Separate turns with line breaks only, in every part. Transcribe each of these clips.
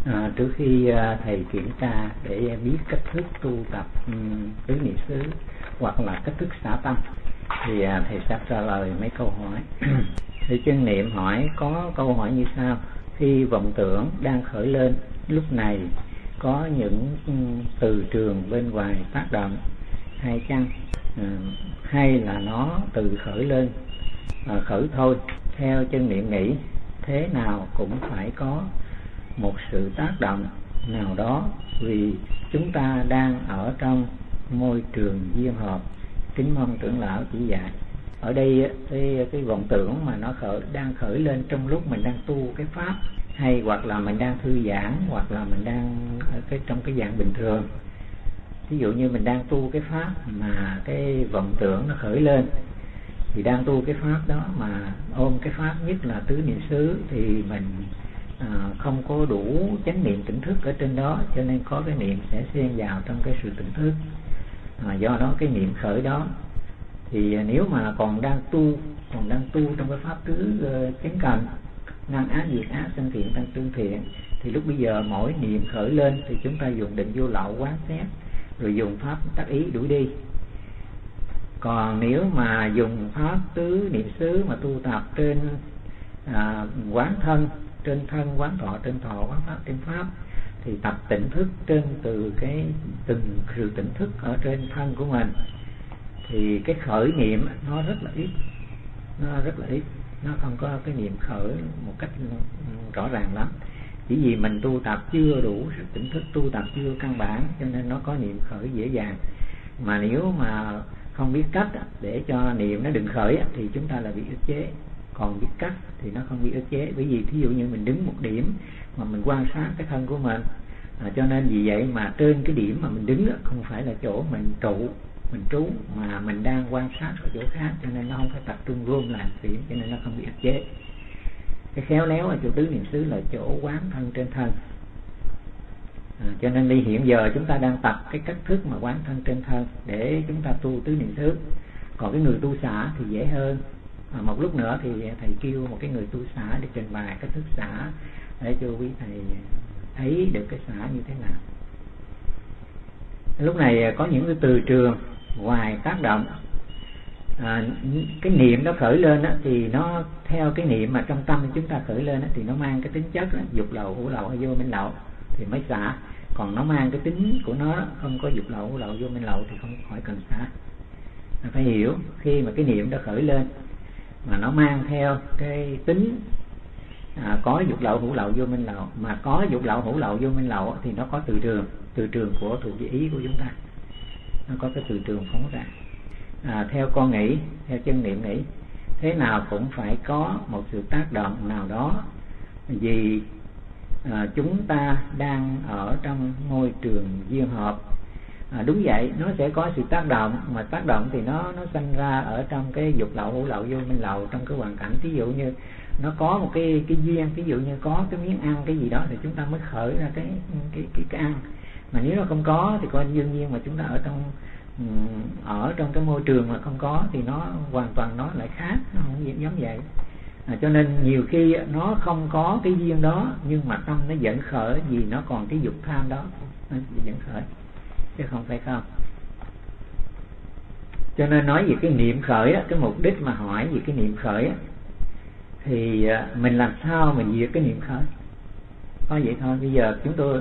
Trước khi thầy kiểm tra để biết cách thức tu tập tứ niệm xứ hoặc là cách thức xả tâm, thì thầy sẽ trả lời mấy câu hỏi. Thì chân niệm hỏi có câu hỏi như sau: khi vọng tưởng đang khởi lên, lúc này có những từ trường bên ngoài tác động hay chăng, hay là nó tự khởi lên khởi thôi? Theo chân niệm nghĩ, thế nào cũng phải có một sự tác động nào đó, vì chúng ta đang ở trong môi trường duyên hợp. Kính mong trưởng lão chỉ dạy. Ở đây cái vọng tưởng mà nó đang khởi lên trong lúc mình đang tu cái pháp, hay hoặc là mình đang thư giãn, hoặc là mình đang trong cái dạng bình thường. Ví dụ như mình đang tu cái pháp mà cái vọng tưởng nó khởi lên, thì đang tu cái pháp đó mà ôm cái pháp nhất là tứ niệm xứ, thì mình không có đủ chánh niệm tỉnh thức ở trên đó, cho nên có cái niệm sẽ xen vào trong cái sự tỉnh thức. Do đó cái niệm khởi đó, thì nếu mà còn đang tu trong cái pháp tứ chánh cần, năng ác diệt ác, sanh thiện tăng tương thiện, thì lúc bây giờ mỗi niệm khởi lên thì chúng ta dùng định vô lậu quán xét, rồi dùng pháp tác ý đuổi đi. Còn nếu mà dùng pháp tứ niệm xứ mà tu tập trên quán thân, trên thân quán thọ, trên thọ quán pháp, trên pháp, thì tập tỉnh thức trên từng sự tỉnh thức ở trên thân của mình, thì cái khởi niệm nó rất là ít, nó không có cái niệm khởi một cách rõ ràng lắm. Chỉ vì mình tu tập chưa đủ sự tỉnh thức, tu tập chưa căn bản, cho nên nó có niệm khởi dễ dàng. Mà nếu mà không biết cách để cho niệm nó đừng khởi thì chúng ta là bị ức chế. Còn biết cách thì nó không bị ức chế. Bởi vì thí dụ như mình đứng một điểm mà mình quan sát cái thân của mình, cho nên vì vậy mà trên cái điểm mà mình đứng không phải là chỗ mình trụ, mình trú, mà mình đang quan sát ở chỗ khác, cho nên nó không phải tập trung gom làm điểm, cho nên nó không bị ức chế. Cái khéo léo ở chỗ tứ niệm xứ là chỗ quán thân trên thân. Cho nên đi hiện giờ chúng ta đang tập cái cách thức mà quán thân trên thân để chúng ta tu tứ niệm xứ. Còn cái người tu xả thì dễ hơn. Một lúc nữa thì thầy kêu một cái người tu xả để trình bày cách thức xả, để cho quý thầy thấy được cái xả như thế nào. Lúc này có những cái từ trường ngoài tác động, cái niệm nó khởi lên thì nó theo cái niệm mà trong tâm chúng ta khởi lên thì nó mang cái tính chất dục lậu, hữu lậu hay vô minh lậu thì mới xả. Còn nó mang cái tính của nó không có dục lậu, hữu lậu, vô minh lậu thì không khỏi cần xả. Phải hiểu, khi mà cái niệm nó khởi lên mà nó mang theo cái tính có dục lậu, hữu lậu, vô minh lậu, mà có dục lậu, hữu lậu, vô minh lậu thì nó có từ trường của thuộc về ý của chúng ta, nó có cái từ trường phóng ra. Theo con nghĩ, theo chân niệm nghĩ, thế nào cũng phải có một sự tác động nào đó, vì chúng ta đang ở trong môi trường duyên hợp. Đúng vậy, nó sẽ có sự tác động, mà tác động thì nó sanh ra ở trong cái dục lậu, hữu lậu, vô minh lậu trong cái hoàn cảnh. Ví dụ như nó có một cái duyên, ví dụ như có cái miếng ăn cái gì đó thì chúng ta mới khởi ra cái ăn. Mà nếu nó không có thì coi đương nhiên mà chúng ta ở trong cái môi trường mà không có thì nó hoàn toàn nó lại khác, nó không giống vậy. Cho nên nhiều khi nó không có cái duyên đó, nhưng mà tâm nó vẫn khởi, vì nó còn cái dục tham đó, nó vẫn khởi, chứ không phải không. Cho nên nói về cái niệm khởi cái mục đích mà hỏi về cái niệm khởi thì mình làm sao mình diệt cái niệm khởi, có vậy thôi. Bây giờ chúng tôi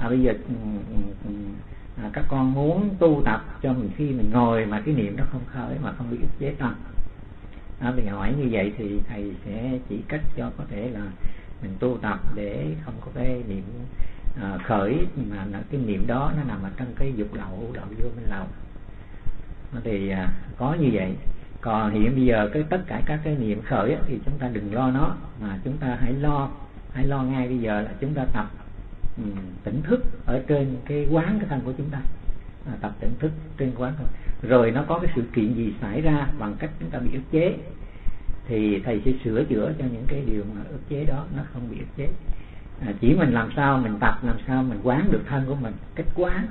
các con muốn tu tập cho mình, khi mình ngồi mà cái niệm nó không khởi, mà không bị ức chế tâm. Mình hỏi như vậy thì thầy sẽ chỉ cách cho có thể là mình tu tập để không có cái niệm khởi, mà cái niệm đó nó nằm ở trong cái dục lậu, hữu lậu, vô minh lậu. Thì có như vậy. Còn hiện bây giờ tất cả các cái niệm khởi thì chúng ta đừng lo nó, mà chúng ta hãy lo ngay bây giờ là chúng ta tập tỉnh thức ở trên cái quán cái thân của chúng ta, tập tỉnh thức trên quán thôi. Rồi nó có cái sự kiện gì xảy ra bằng cách chúng ta bị ức chế thì thầy sẽ sửa chữa cho những cái điều mà ức chế đó nó không bị ức chế. Chỉ mình làm sao mình tập, làm sao mình quán được thân của mình, cách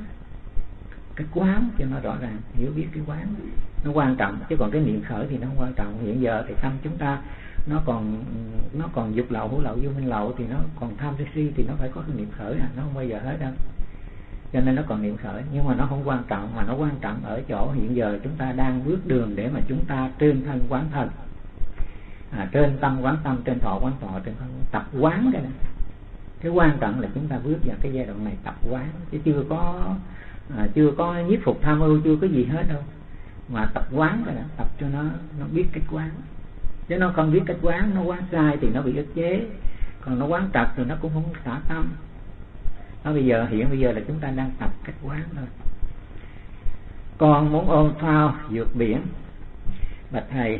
quán cho nó rõ ràng, hiểu biết cái quán nó quan trọng, chứ còn cái niệm khởi thì nó không quan trọng. Hiện giờ thì tâm chúng ta nó còn dục lậu, hữu lậu, vô minh lậu, thì nó còn tham sân si, thì nó phải có cái niệm khởi, nó không bao giờ hết đâu. Cho nên nó còn niệm khởi, nhưng mà nó không quan trọng, mà nó quan trọng ở chỗ hiện giờ chúng ta đang bước đường để mà chúng ta trên thân quán thân, trên tâm quán tâm, trên thọ quán thọ, trên thân tập quán. Cái quan trọng là chúng ta bước vào cái giai đoạn này tập quán, chứ chưa có nhiếp phục tham ưu, chưa có gì hết đâu, mà tập quán rồi đó, tập cho nó biết cách quán. Chứ nó không biết cách quán, nó quán sai thì nó bị ức chế, còn nó quán trật thì nó cũng không xả tâm. Nó bây giờ là chúng ta đang tập cách quán thôi. Con muốn ôm phao vượt biển. Bạch thầy,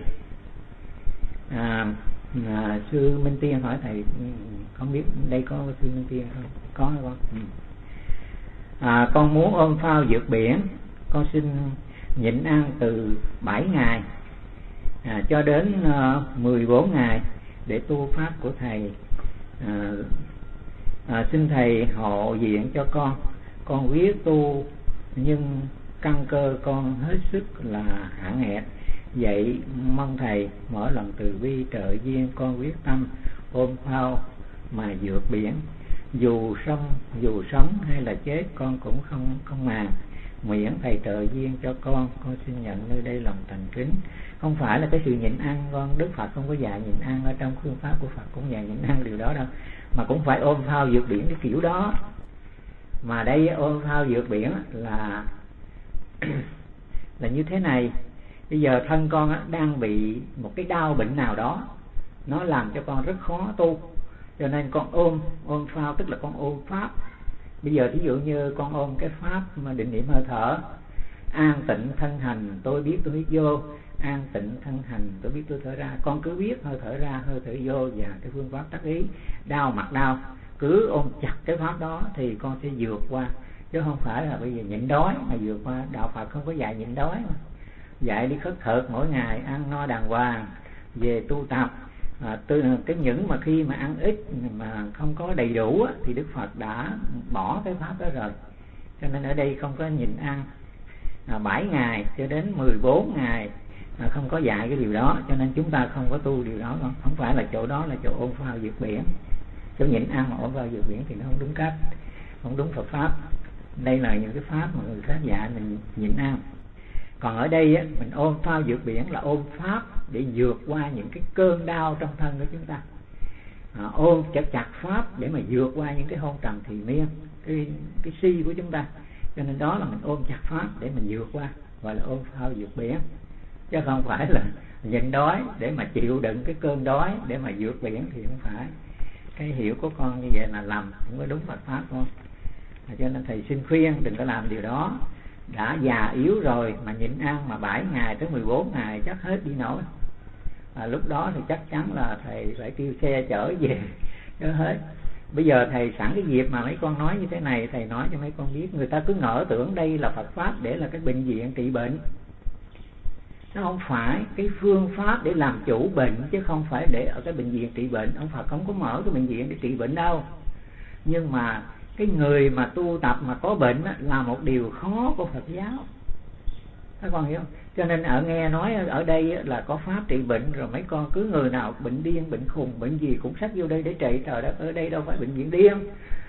sư Minh Tiên hỏi thầy, không biết đây có sư Minh Tiên không? Có hay không? Con muốn ôm phao vượt biển. Con xin nhịn ăn từ 7 ngày cho đến 14 ngày để tu pháp của thầy. Xin thầy hộ diện cho con quyết tu nhưng căn cơ con hết sức là hạn hẹp. Vậy mong thầy mở lòng từ bi trợ duyên con quyết tâm ôm phao mà vượt biển. Dù sống hay là chết con cũng không màng, miễn thầy trợ duyên cho con xin nhận nơi đây lòng thành kính. Không phải là cái sự nhịn ăn, Đức Phật không có dạy nhịn ăn, ở trong phương pháp của Phật cũng dạy nhịn ăn điều đó đâu, mà cũng phải ôm phao vượt biển cái kiểu đó. Mà đây ôm phao vượt biển là là như thế này. Bây giờ thân con đang bị một cái đau bệnh nào đó, nó làm cho con rất khó tu, cho nên con ôm phao, tức là con ôm pháp. Bây giờ thí dụ như con ôm cái pháp mà định niệm hơi thở, an tịnh thân hành tôi biết tôi hít vô, an tịnh thân hành tôi biết tôi thở ra. Con cứ biết hơi thở ra, hơi thở vô, và cái phương pháp tác ý, đau mặt đau, cứ ôm chặt cái pháp đó thì con sẽ vượt qua, chứ không phải là bây giờ nhịn đói mà vượt qua. Đạo Phật không có dạy nhịn đói mà, dạy đi khất thực mỗi ngày, ăn no đàng hoàng, về tu tập. Cái những mà khi mà ăn ít mà không có đầy đủ thì Đức Phật đã bỏ cái pháp đó rồi. Cho nên ở đây không có nhịn ăn 7 ngày cho đến 14 ngày, không có dạy cái điều đó, cho nên chúng ta không có tu điều đó. Không phải là chỗ đó là chỗ ôm phao vượt biển. Chỗ nhịn ăn mà ôm phao vượt biển thì nó không đúng cách, không đúng Phật pháp. Đây là những cái pháp mà người khác dạy mình nhịn ăn. Còn ở đây mình ôm phao vượt biển là ôm pháp để vượt qua những cái cơn đau trong thân của chúng ta. Ôm chặt pháp để mà vượt qua những cái hôn trầm thì miên, cái si của chúng ta. Cho nên đó là mình ôm chặt pháp để mình vượt qua, gọi là ôm phao vượt biển, chứ không phải là nhịn đói để mà chịu đựng cái cơn đói để mà vượt biển, thì không phải. Cái hiểu của con như vậy là lầm, không có đúng Phật pháp con. Cho nên thầy xin khuyên đừng có làm điều đó. Đã già yếu rồi mà nhịn ăn mà 7 ngày tới 14 ngày chắc hết đi nổi. Lúc đó thì chắc chắn là thầy phải kêu xe chở về cho hết. Bây giờ thầy sẵn cái dịp mà mấy con nói như thế này, thầy nói cho mấy con biết. Người ta cứ ngỡ tưởng đây là Phật pháp để là cái bệnh viện trị bệnh. Nó không phải cái phương pháp để làm chủ bệnh, chứ không phải để ở cái bệnh viện trị bệnh. Ông Phật không có mở cái bệnh viện để trị bệnh đâu. Nhưng mà cái người mà tu tập mà có bệnh là một điều khó của Phật giáo. Các con hiểu không? Cho nên nghe nói ở đây là có pháp trị bệnh, rồi mấy con cứ người nào bệnh điên, bệnh khùng, bệnh gì cũng xách vô đây để trị. Trời đất, ở đây đâu phải bệnh viện điên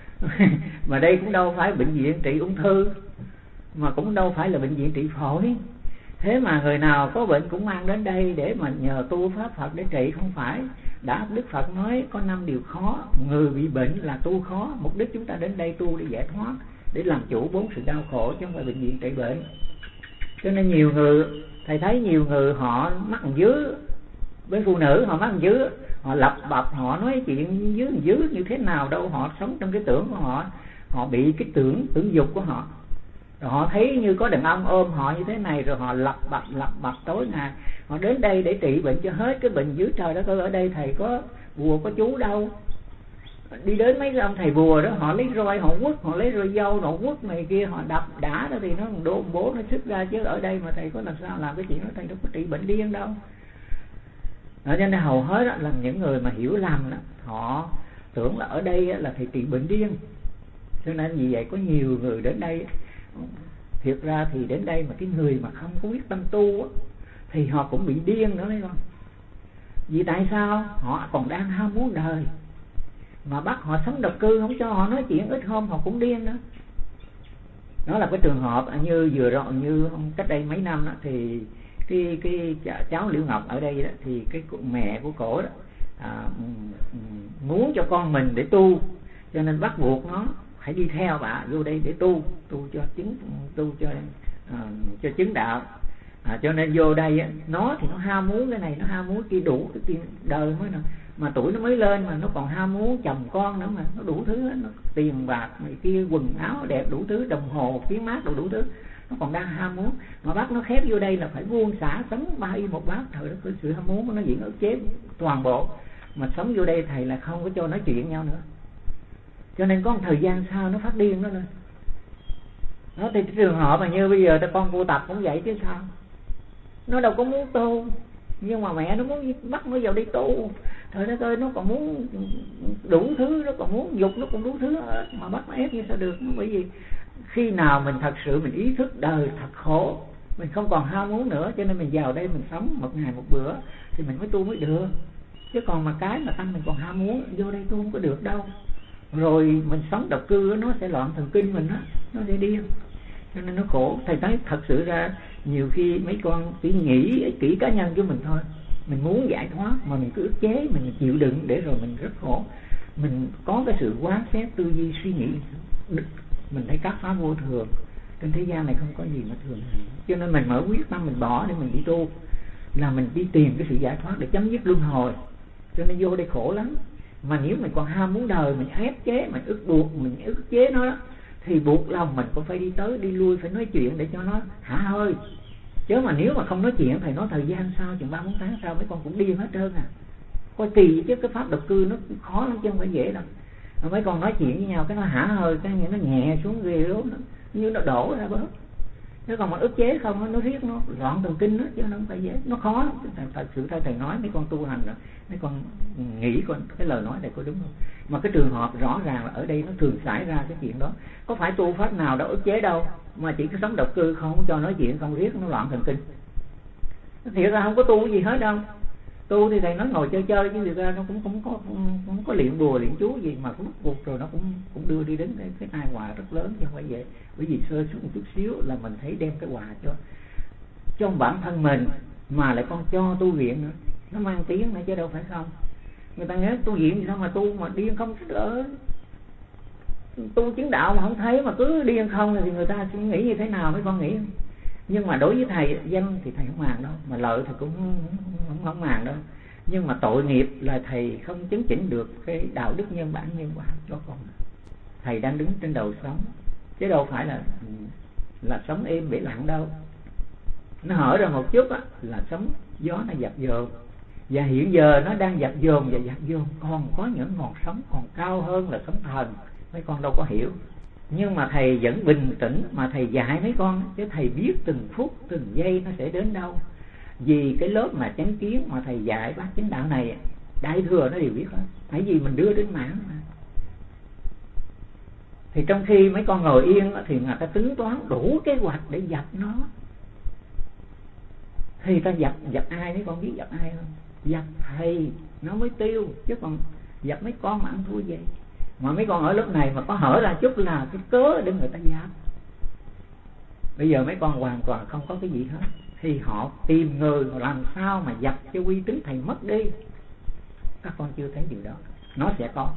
mà đây cũng đâu phải bệnh viện trị ung thư, mà cũng đâu phải là bệnh viện trị phổi. Thế mà người nào có bệnh cũng mang đến đây để mà nhờ tu pháp Phật để trị. Không phải. Đã Đức Phật nói có 5 điều khó. Người bị bệnh là tu khó. Mục đích chúng ta đến đây tu để giải thoát, để làm chủ 4 sự đau khổ, chứ không phải bệnh viện trị bệnh. Cho nên nhiều người, thầy thấy nhiều người họ mắc dứ với phụ nữ, họ mắc dứ, họ lập bập, họ nói chuyện dứ như thế nào đâu. Họ sống trong cái tưởng của họ, họ bị cái tưởng dục của họ. Rồi họ thấy như có đàn ông ôm họ như thế này, rồi họ lập bập tối ngày. Họ đến đây để trị bệnh cho hết cái bệnh dữ. Trời đất ơi, ở đây thầy có bùa có chú đâu. Đi đến mấy cái ông thầy bùa đó, họ lấy roi họ quất, họ lấy roi dâu họ quất này kia, họ đập đá đó thì nó đổ bố nó xuất ra. Chứ ở đây mà thầy có làm sao làm cái chuyện đó, thầy đâu có trị bệnh điên đâu. Cho nên hầu hết đó, là những người mà hiểu lầm đó, họ tưởng là ở đây là thầy trị bệnh điên. Cho nên vì vậy có nhiều người đến đây, thiệt ra thì đến đây mà cái người mà không có quyết tâm tu á, thì họ cũng bị điên nữa đấy con. Vì tại sao? Họ còn đang ham muốn đời, mà bắt họ sống độc cư, không cho họ nói chuyện, ít hôm họ cũng điên nữa. Đó là cái trường hợp như vừa rồi, như cách đây mấy năm đó, thì cái cháu Liễu Ngọc ở đây đó, thì cái mẹ của cổ đó muốn cho con mình để tu, cho nên bắt buộc nó phải đi theo bà vô đây để tu cho chứng đạo. Cho nên vô đây nó thì nó ham muốn cái này, nó ham muốn kia, đủ cái tiền đời mới nè, mà tuổi nó mới lên mà nó còn ham muốn chồng con nữa, mà nó đủ thứ, nó tiền bạc này kia, quần áo đẹp, đủ thứ, đồng hồ kiến mát, đủ thứ, nó còn đang ham muốn. Mà bắt nó khép vô đây là phải buông xả, sống 3 y 1 bát. Thời đó cái sự ham muốn của nó diễn ức chế toàn bộ, mà sống vô đây thầy là không có cho nói chuyện nhau nữa, cho nên có một thời gian sau nó phát điên nó lên. Nó thì trường hợp mà như bây giờ con cô Tập cũng vậy chứ sao, nó đâu có muốn tu, nhưng mà mẹ nó muốn bắt nó vào đi tu. Thời đó tôi nó còn muốn đủ thứ, nó còn muốn dục, nó còn đủ thứ mà bắt nó ép như sao được. Bởi vì khi nào mình thật sự mình ý thức đời thật khổ, mình không còn ham muốn nữa, cho nên mình vào đây mình sống một ngày một bữa thì mình mới tu mới được. Chứ còn mà cái mà tâm mình còn ham muốn, vô đây tu không có được đâu. Rồi mình sống độc cư nó sẽ loạn thần kinh mình đó, nó sẽ điên, cho nên nó khổ. Thầy thấy thật sự ra nhiều khi mấy con chỉ nghĩ ích kỷ cá nhân của mình thôi, mình muốn giải thoát mà mình cứ ức chế, mình chịu đựng, để rồi mình rất khổ. Mình có cái sự quán xét tư duy suy nghĩ, mình thấy các pháp vô thường, trên thế gian này không có gì mà thường. Cho nên mình mở quyết tâm mình bỏ để mình đi tu, là mình đi tìm cái sự giải thoát để chấm dứt luân hồi. Cho nên vô đây khổ lắm. Mà nếu mình còn ham muốn đời, mình ép chế, mình ức buộc, mình ức chế nó đó, thì buộc lòng mình cũng phải đi tới đi lui, phải nói chuyện để cho nó hả hơi. Chứ mà nếu mà không nói chuyện, thầy nói thời gian sau, chừng 3-4 tháng sau mấy con cũng điên hết trơn à. Coi kỳ chứ cái pháp độc cư nó khó lắm chứ không phải dễ đâu. Mấy con nói chuyện với nhau cái nó hả hơi, cái nó nhẹ xuống ghê lắm, như nó đổ ra bớt. Nếu còn mà ức chế không, nó riết nó loạn thần kinh đó, chứ nó không phải dễ, nó khó lắm. Thật sự thầy nói mấy con tu hành rồi, mấy con nghĩ con cái lời nói này có đúng không? Mà cái trường hợp rõ ràng là ở đây nó thường xảy ra cái chuyện đó. Có phải tu pháp nào đâu ức chế đâu, mà chỉ có sống độc cư không cho nói chuyện, không riết nó loạn thần kinh. Thiệt ra không có tu gì hết đâu. Tu thì thầy nói ngồi chơi chơi, chứ thực ra nó cũng không có luyện bùa luyện chú gì, mà lúc cuộc rồi nó cũng đưa đi đến cái tai họa rất lớn, chứ không phải vậy. Bởi vì sơ suất một chút xíu là mình thấy đem cái họa cho bản thân mình, mà lại còn cho tu viện nữa, nó mang tiếng nữa chứ đâu phải không. Người ta nói tu viện thì sao mà tu mà điên không đỡ, tu chứng đạo mà không thấy mà cứ điên không thì người ta sẽ nghĩ như thế nào, mấy con nghĩ. Nhưng mà đối với thầy danh thì thầy không màng đâu, mà lợi thì cũng không màng đâu. Nhưng mà tội nghiệp là thầy không chứng chỉnh được cái đạo đức nhân bản nhân quả cho con. Thầy đang đứng trên đầu sóng, chứ đâu phải là sóng êm bể lặng đâu. Nó hở ra một chút á, là sóng gió nó dập dồn. Và hiện giờ nó đang dập dồn và dập dồn. Còn có những ngọn sóng còn cao hơn là sóng thần, mấy con đâu có hiểu. Nhưng mà thầy vẫn bình tĩnh mà thầy dạy mấy con, chứ thầy biết từng phút từng giây nó sẽ đến đâu. Vì cái lớp mà chánh kiến mà thầy dạy bác chánh đạo này, đại thừa nó đều biết hết, tại vì mình đưa đến mạng mà. Thì trong khi mấy con ngồi yên thì người ta tính toán đủ kế hoạch để dập nó. Thì ta dập ai, mấy con biết dập ai không? Dập thầy nó mới tiêu, chứ còn dập mấy con mà ăn thua vậy. Mà mấy con ở lớp này mà có hở ra chút là cái cớ để người ta dập. Bây giờ mấy con hoàn toàn không có cái gì hết, thì họ tìm người làm sao mà dập cho uy tín thầy mất đi. Các con chưa thấy điều đó, nó sẽ có.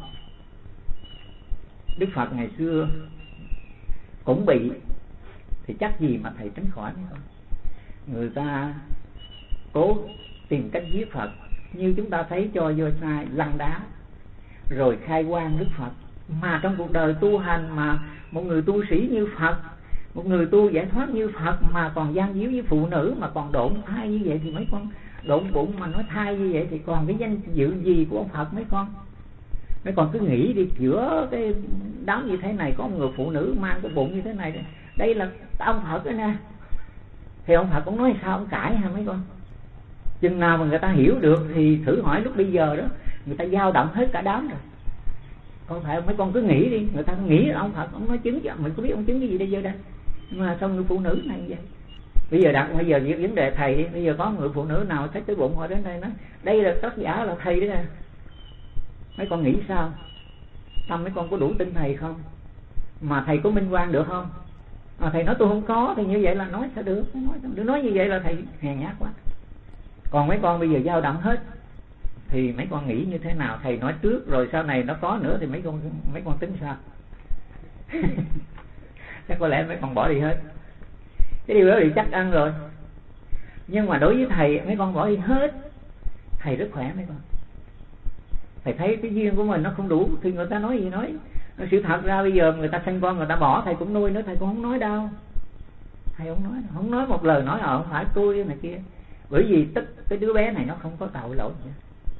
Đức Phật ngày xưa cũng bị, thì chắc gì mà thầy tránh khỏi mấy con. Người ta cố tìm cách giết Phật, như chúng ta thấy cho vô sai lăn đá rồi khai quang Đức Phật. Mà trong cuộc đời tu hành mà một người tu sĩ như Phật, một người tu giải thoát như Phật mà còn gian díu với phụ nữ, mà còn độn thai như vậy, thì mấy con độn bụng mà nói thai như vậy thì còn cái danh dự gì của ông Phật mấy con? Mấy con cứ nghĩ đi, giữa cái đám như thế này có một người phụ nữ mang cái bụng như thế này, đây là ông Phật đó nè. Thì ông Phật cũng nói sao ông cãi hả mấy con? Chừng nào mà người ta hiểu được thì thử hỏi lúc bây giờ đó, người ta dao động hết cả đám rồi. Còn phải mấy con cứ nghĩ đi, người ta nghĩ là ông Phật ông nói chứng cho mình, có biết ông chứng cái gì đây giờ đây, mà sao người phụ nữ này vậy? Bây giờ vấn đề thầy, bây giờ có người phụ nữ nào thấy cái bụng họ đến đây nói đây là tác giả là thầy đấy nè, mấy con nghĩ sao? Tâm mấy con có đủ tin thầy không? Mà thầy có minh quang được không? Mà thầy nói tôi không có thì như vậy là nói sao được? Nói như vậy là thầy hèn nhát quá. Còn mấy con bây giờ dao động hết thì mấy con nghĩ như thế nào? Thầy nói trước rồi sau này nó có nữa thì mấy con tính sao? Chắc có lẽ mấy con bỏ đi hết. Cái điều đó thì chắc ăn rồi. Nhưng mà đối với thầy mấy con bỏ đi hết. Thầy rất khỏe mấy con. Thầy thấy cái duyên của mình nó không đủ thì người ta nói gì nói. Sự thật ra bây giờ người ta sinh con người ta bỏ thầy cũng nuôi nữa, thầy cũng không nói đâu. Thầy không nói một lời nói không phải tôi này kia. Bởi vì cái đứa bé này nó không có tội lỗi gì.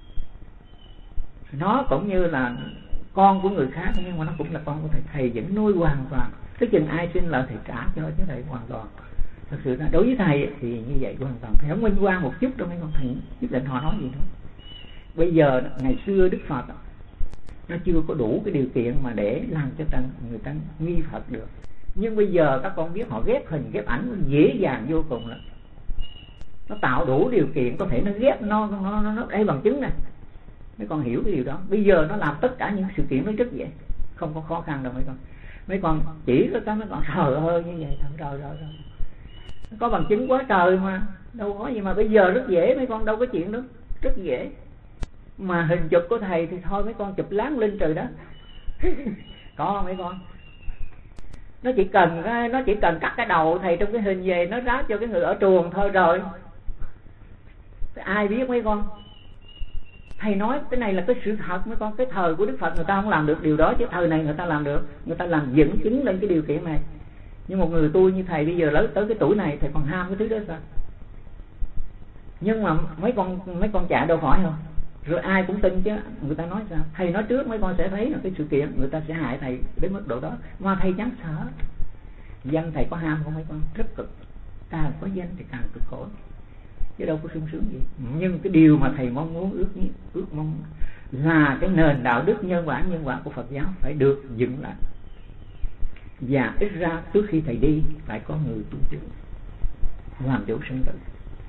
Nó cũng như là con của người khác nhưng mà nó cũng là con của thầy. Thầy vẫn nuôi hoàn toàn. Tức chừng ai sinh lợi thầy trả cho thầy hoàn toàn. Thật sự là đối với thầy thì như vậy hoàn toàn. Thầy không minh quan một chút đâu mấy con. Thầy quyết định họ nói gì nữa. Bây giờ ngày xưa Đức Phật nó chưa có đủ cái điều kiện mà để làm cho người ta nghi Phật được. Nhưng bây giờ các con biết họ ghép hình ghép ảnh dễ dàng vô cùng lắm. Nó tạo đủ điều kiện có thể nó ghép nó đây bằng chứng này. Mấy con hiểu cái điều đó. Bây giờ nó làm tất cả những sự kiện nó rất dễ, không có khó khăn đâu mấy con. Mấy con chỉ có mấy con trời ơi như vậy thôi rồi. Có bằng chứng quá trời mà đâu có gì mà bây giờ rất dễ mấy con, đâu có chuyện đó, rất dễ. Mà hình chụp của thầy thì thôi mấy con chụp láng lên trời đó. Có mấy con. Nó chỉ cần cắt cái đầu thầy trong cái hình về nó ráp cho cái người ở truồng thôi rồi. Ai biết mấy con. Thầy nói cái này là cái sự thật mấy con. Cái thời của Đức Phật người ta không làm được điều đó, chứ thời này người ta làm được. Người ta làm dẫn chứng lên cái điều kiện này. Nhưng một người tu như thầy bây giờ lớn tới cái tuổi này thầy còn ham cái thứ đó sao? Nhưng mà mấy con chạy đâu khỏi không? Rồi ai cũng tin chứ. Người ta nói sao? Thầy nói trước mấy con sẽ thấy là cái sự kiện người ta sẽ hại thầy đến mức độ đó. Mà thầy chẳng sợ. Dân thầy có ham không mấy con? Rất cực. Càng có danh thì càng cực khổ, chứ đâu có sung sướng gì. Nhưng cái điều mà thầy mong muốn ước mong là cái nền đạo đức nhân quả của Phật giáo phải được dựng lại. Và ít ra trước khi thầy đi phải có người tu trước làm chủ sinh tử.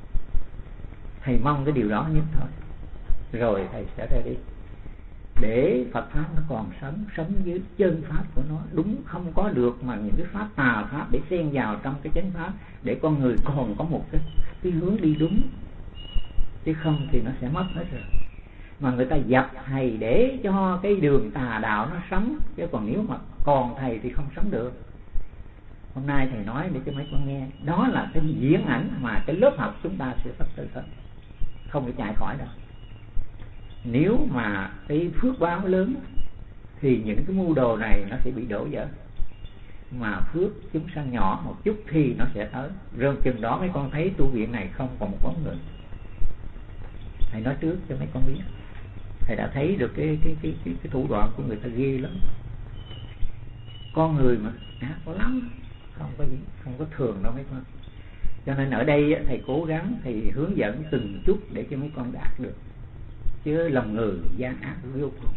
Thầy mong cái điều đó nhất thôi. Rồi thầy sẽ ra đi để Phật pháp nó còn sống với chân pháp của nó đúng, không có được mà những cái pháp tà pháp để xen vào trong cái chánh pháp, để con người còn có một cái hướng đi đúng, chứ không thì nó sẽ mất hết rồi. Mà người ta dập thầy để cho cái đường tà đạo nó sống, chứ còn nếu mà còn thầy thì không sống được. Hôm nay thầy nói để cho mấy con nghe, đó là cái diễn ảnh mà cái lớp học chúng ta sẽ sắp tới hết, không thể chạy khỏi đâu. Nếu mà cái phước báo lớn thì những cái mưu đồ này nó sẽ bị đổ vỡ, mà phước chúng sanh nhỏ một chút thì nó sẽ tới. Rồi chừng đó mấy con thấy tu viện này không còn một bóng người. Thầy nói trước cho mấy con biết. Thầy đã thấy được cái thủ đoạn của người ta ghê lắm. Con người mà ác có lắm, không có gì, không có thường đâu mấy con. Cho nên ở đây thầy cố gắng thầy hướng dẫn từng chút để cho mấy con đạt được. Chứ lòng người gian ác vô cùng.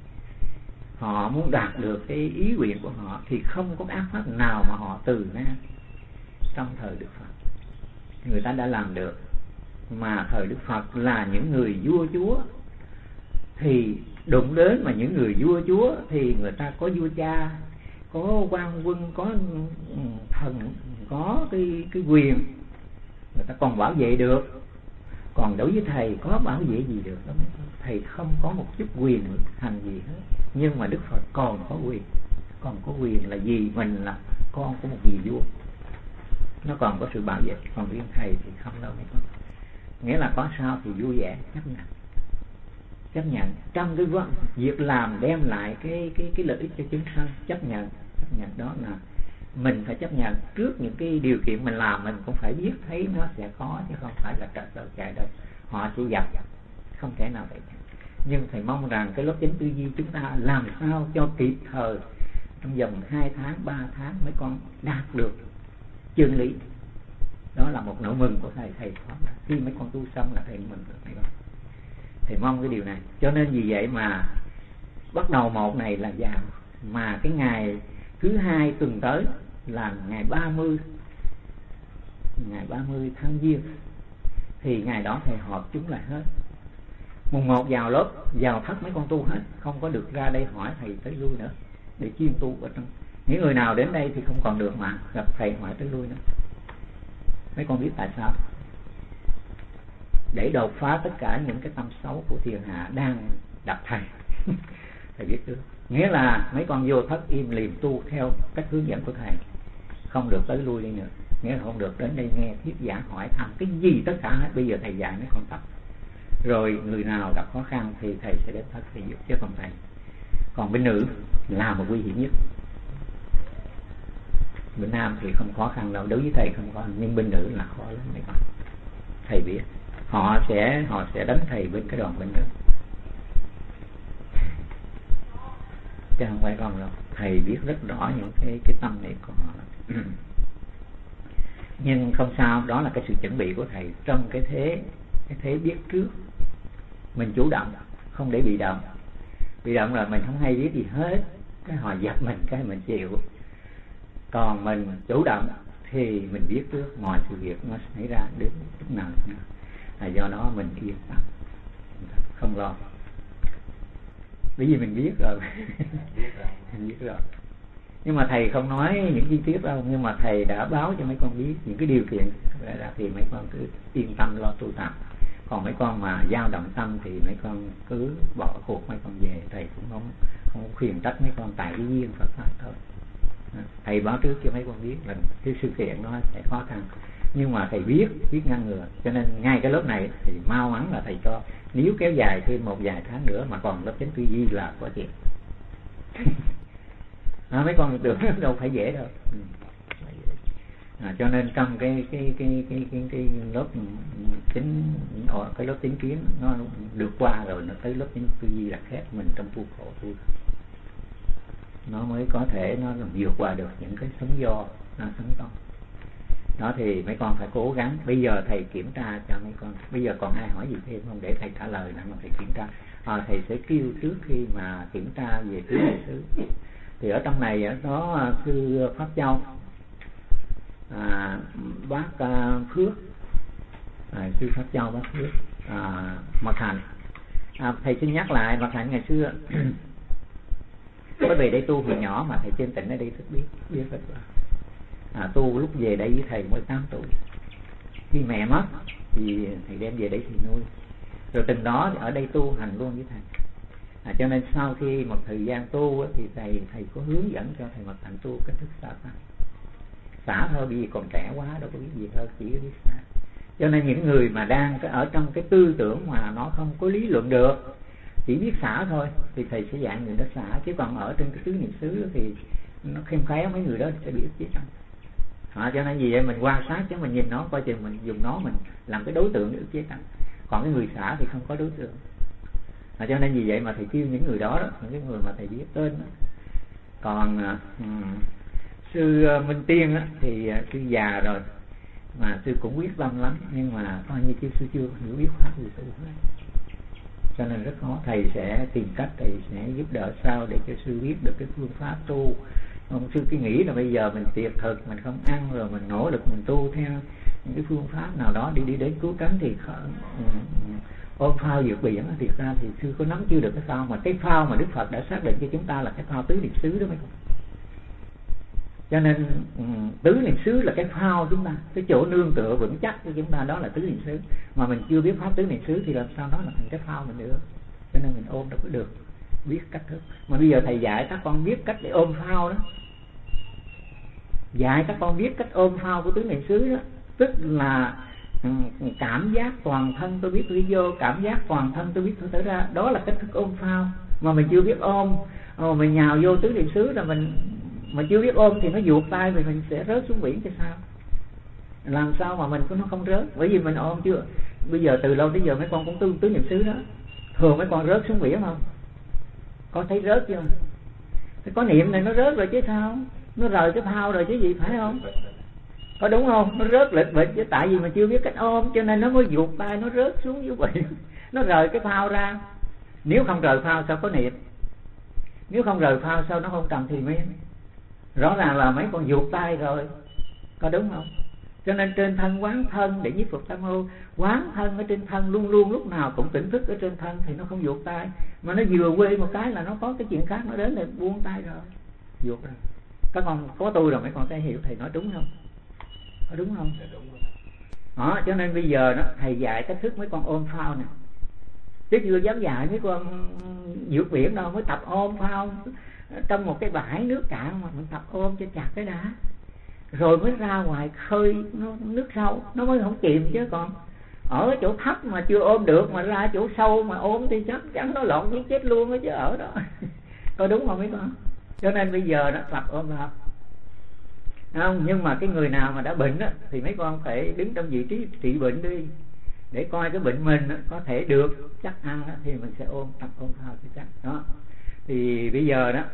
Họ muốn đạt được cái ý nguyện của họ thì không có ác pháp nào mà họ từ ra. Trong thời Đức Phật người ta đã làm được. Mà thời Đức Phật là những người vua chúa thì đụng đến, mà những người vua chúa thì người ta có vua cha, có quan quân, có thần, có cái quyền, người ta còn bảo vệ được. Còn đối với thầy có bảo vệ gì được đó. Thầy không có một chút quyền hành gì hết. Nhưng mà Đức Phật còn có quyền. Còn có quyền là gì? Mình là con của một vị vua, nó còn có sự bảo vệ. Còn riêng thầy thì không đâu mấy con. Nghĩa là có sao thì vui vẻ chấp nhận trong cái việc làm đem lại cái lợi ích cho chúng sanh. Chấp nhận đó là mình phải chấp nhận trước những cái điều kiện mình làm. Mình cũng phải biết thấy nó sẽ có, chứ không phải là chạy đâu. Họ sẽ dập, không thể nào vậy. Nhưng thầy mong rằng cái lớp chánh tư duy chúng ta làm sao cho kịp thời, trong vòng 2 tháng 3 tháng mấy con đạt được chân lý. Đó là một nỗi mừng của thầy. Khi mấy con tu xong là thầy mừng được mấy con. Thầy mong cái điều này. Cho nên vì vậy mà bắt đầu 1 này là vào, mà cái ngày thứ 2 tuần tới là ngày 30 ngày 30 tháng Giêng, thì ngày đó thầy họp chúng lại hết. Mùng 1 vào lớp, vào thất mấy con tu hết, không có được ra đây hỏi thầy tới lui nữa, để chuyên tu ở trong. Những người nào đến đây thì không còn được mà gặp thầy hỏi tới lui nữa. Mấy con biết tại sao? Để đột phá tất cả những cái tâm xấu của thiên hạ đang đặt thầy. Thầy biết được. Nghĩa là mấy con vô thất im lìm tu theo cách hướng dẫn của thầy, không được tới lui đi nữa. Nghĩa là không được đến đây nghe thuyết giảng hỏi thăm cái gì tất cả hết. Bây giờ thầy dạy mấy con tập. Rồi người nào gặp khó khăn thì thầy sẽ đến thất thầy giúp chứ không thầy. Còn bên nữ là một nguy hiểm nhất. Bên nam thì không khó khăn đâu, đối với thầy không khó, nhưng bên nữ là khó lắm mấy con. Thầy biết họ sẽ đánh thầy bên cái đoàn bên nữ, chứ không phải con đâu. Thầy biết rất rõ những cái tâm này của họ. Nhưng không sao, đó là cái sự chuẩn bị của thầy trong cái thế biết trước. Mình chủ động, không để bị động. Bị động là mình không hay biết gì hết, cái họ dập mình cái mình chịu. Còn mình chủ động thì mình biết trước mọi sự việc nó xảy ra đến lúc nào là do đó mình yên tâm, không lo. Bởi vì mình biết rồi. Mình biết rồi. Nhưng mà thầy không nói những chi tiết đâu, nhưng mà thầy đã báo cho mấy con biết những cái điều kiện ra, thì mấy con cứ yên tâm lo tu tập. Còn mấy con mà dao động tâm thì mấy con cứ bỏ cuộc, mấy con về. Thầy cũng không khuyên trách mấy con tại cái duyên Phật pháp thôi. Thầy báo trước cho mấy con biết là cái sự kiện nó sẽ khó khăn, nhưng mà thầy biết ngăn ngừa. Cho nên ngay cái lớp này thì mau mắn là thầy cho, nếu kéo dài thêm một vài tháng nữa mà còn lớp chánh tư duy là có chuyện. Mấy con được đâu phải dễ đâu. Cho nên trong cái lớp chính, cái lớp chính kiến nó được qua rồi, nó tới lớp chính tư duy là khác. Mình trong tu khổ tu nó mới có thể nó vượt qua được những cái sóng gió sóng to đó. Thì mấy con phải cố gắng. Bây giờ thầy kiểm tra cho mấy con. Bây giờ còn ai hỏi gì thêm không để thầy trả lời nữa mà thầy kiểm tra. Thầy sẽ kêu trước khi mà kiểm tra về tứ niệm xứ. Thì ở trong này có sư Pháp Châu, bác Phước, sư Pháp Châu, bác Phước, Mật Hạnh. Thầy xin nhắc lại, Mật Hạnh ngày xưa có về đây tu hồi nhỏ mà thầy trên tỉnh ở đây rất biết rất là tu lúc về đây với thầy mới 8 tuổi. Khi mẹ mất thì thầy đem về đây thì nuôi, rồi từng đó ở đây tu hành luôn với thầy. Cho nên sau khi một thời gian tu thì thầy có hướng dẫn cho thầy Mật Hạnh tu cách thức xả tâm. Xả thôi, vì còn trẻ quá đâu có biết gì hơn, chỉ biết xả. Cho nên những người mà đang ở trong cái tư tưởng mà nó không có lý luận được, chỉ biết xả thôi, thì thầy sẽ dạy người đó xả. Chứ còn ở trên cái tứ niệm xứ thì nó khéo khéo, mấy người đó sẽ bị ức chế trong. Cho nên vì vậy mình quan sát chứ mình nhìn nó, coi chừng mình dùng nó mình làm cái đối tượng để ức chế trong. Còn cái người xả thì không có đối tượng. Cho nên vì vậy mà thầy kêu những người đó, những cái người mà thầy biết tên đó. Còn sư Minh Tiên thì sư già rồi mà sư cũng quyết tâm lắm, nhưng mà coi như sư chưa hiểu biết pháp gì tu hết, cho nên rất khó. Thầy sẽ tìm cách, thầy sẽ giúp đỡ sao để cho sư biết được cái phương pháp tu. Ông sư cứ nghĩ là bây giờ mình tiệt thực, mình không ăn, rồi mình nỗ lực mình tu theo những cái phương pháp nào đó đi đến cứu cánh thì ôm phao vượt biển. Thiệt ra thì sư có nắm chưa được cái phao, mà cái phao mà Đức Phật đã xác định cho chúng ta là cái phao tứ niệm xứ đó mấy con. Cho nên tứ niệm xứ là cái phao chúng ta, cái chỗ nương tựa vững chắc của chúng ta, đó là tứ niệm xứ. Mà mình chưa biết pháp tứ niệm xứ thì làm sao đó là thành cái phao mình nữa. Cho nên mình ôm đâu có được, biết cách thức. Mà bây giờ thầy dạy các con biết cách để ôm phao đó, dạy các con biết cách ôm phao của tứ niệm xứ đó, tức là cảm giác toàn thân tôi biết tôi đi vô, cảm giác toàn thân tôi biết tôi thở ra. Đó là cách thức ôm phao. Mà mình chưa biết ôm, mình nhào vô tứ niệm xứ là mà chưa biết ôm thì nó vuột tay mình sẽ rớt xuống biển chứ sao. Làm sao mà nó không rớt? Bởi vì mình ôm chưa. Bây giờ từ lâu tới giờ mấy con cũng tứ niệm xứ đó, thường mấy con rớt xuống biển không? Có thấy rớt chưa? Thì có niệm này nó rớt rồi chứ sao? Nó rời cái phao rồi chứ gì, phải không? Có đúng không? Nó rớt lịch bịch chứ, tại vì mà chưa biết cách ôm cho nên nó mới vuột tay, nó rớt xuống dưới biển. Nó rời cái phao ra. Nếu không rời phao sao có niệm? Nếu không rời phao sao nó không trầm thì miên? Rõ ràng là mấy con vuột tay rồi, có đúng không? Cho nên trên thân quán thân để nhiếp phục tam ô, quán thân ở trên thân, luôn luôn lúc nào cũng tỉnh thức ở trên thân thì nó không vuột tay. Mà nó vừa quê một cái là nó có cái chuyện khác nó đến là buông tay rồi, vuột rồi. Các con có tu rồi mấy con sẽ hiểu thầy nói đúng không? Có đúng không? Đó, cho nên bây giờ đó thầy dạy cách thức mấy con ôm phao nè, chứ chưa dám dạy mấy con vượt biển đâu, mới tập ôm phao trong một cái bãi nước cạn mà mình tập ôm cho chặt cái đã, rồi mới ra ngoài khơi nước sâu nó mới không chìm. Chứ còn ở chỗ thấp mà chưa ôm được mà ra chỗ sâu mà ôm thì chắc chắn nó lọt giết chết luôn đó chứ ở đó. Có đúng không mấy con? Cho nên bây giờ nó tập ôm vào không. Nhưng mà cái người nào mà đã bệnh á thì mấy con phải đứng trong vị trí trị bệnh đi, để coi cái bệnh mình có thể được chắc ăn thì mình sẽ tập ôm vào thì chắc đó. Thì bây giờ đó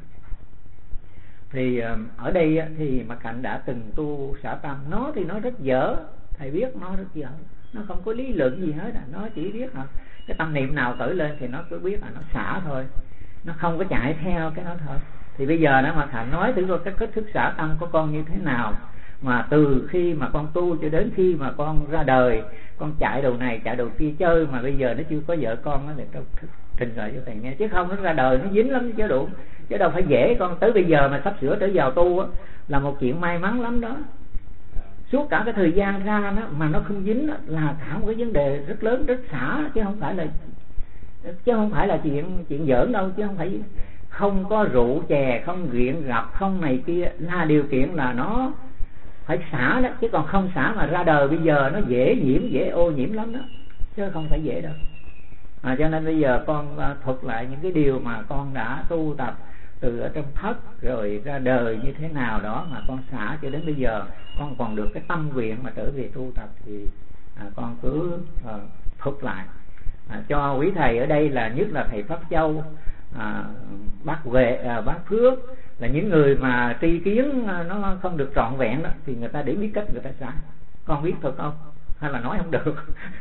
thì ở đây thì Mạc Hạnh đã từng tu xả tâm. Nó thì nó rất dở, thầy biết nó rất dở, nó không có lý luận gì hết nó chỉ biết là cái tâm niệm nào khởi lên thì nó cứ biết là nó xả thôi, nó không có chạy theo cái đó thôi. Thì bây giờ nó Mạc Hạnh nói thử coi cái cách thức xả tâm của con như thế nào, mà từ khi mà con tu cho đến khi mà con ra đời, con chạy đầu này chạy đầu kia chơi mà bây giờ nó chưa có vợ con nó, thì trình bày cho thầy nghe. Chứ không nó ra đời nó dính lắm chứ đủ, chứ đâu phải dễ. Con tới bây giờ mà sắp sửa trở vào tu á là một chuyện may mắn lắm đó. Suốt cả cái thời gian ra đó mà nó không dính đó, là cả một cái vấn đề rất lớn, rất xả, chứ không phải là chuyện giỡn đâu. Chứ không có rượu chè, không nghiện gặp, không này kia là điều kiện là nó phải xả đó. Chứ còn không xả mà ra đời bây giờ nó dễ nhiễm, dễ ô nhiễm lắm đó, chứ không phải dễ đâu. Cho nên bây giờ con thuật lại những cái điều mà con đã tu tập từ ở trong thất rồi ra đời như thế nào đó mà con xả cho đến bây giờ con còn được cái tâm nguyện mà trở về tu tập, thì con cứ thuật lại cho quý thầy ở đây, là nhất là thầy Pháp Châu, bác Huệ, bác Phước, là những người mà tri kiến nó không được trọn vẹn đó, thì người ta để biết cách người ta xả. Con biết thuật không hay là nói không được?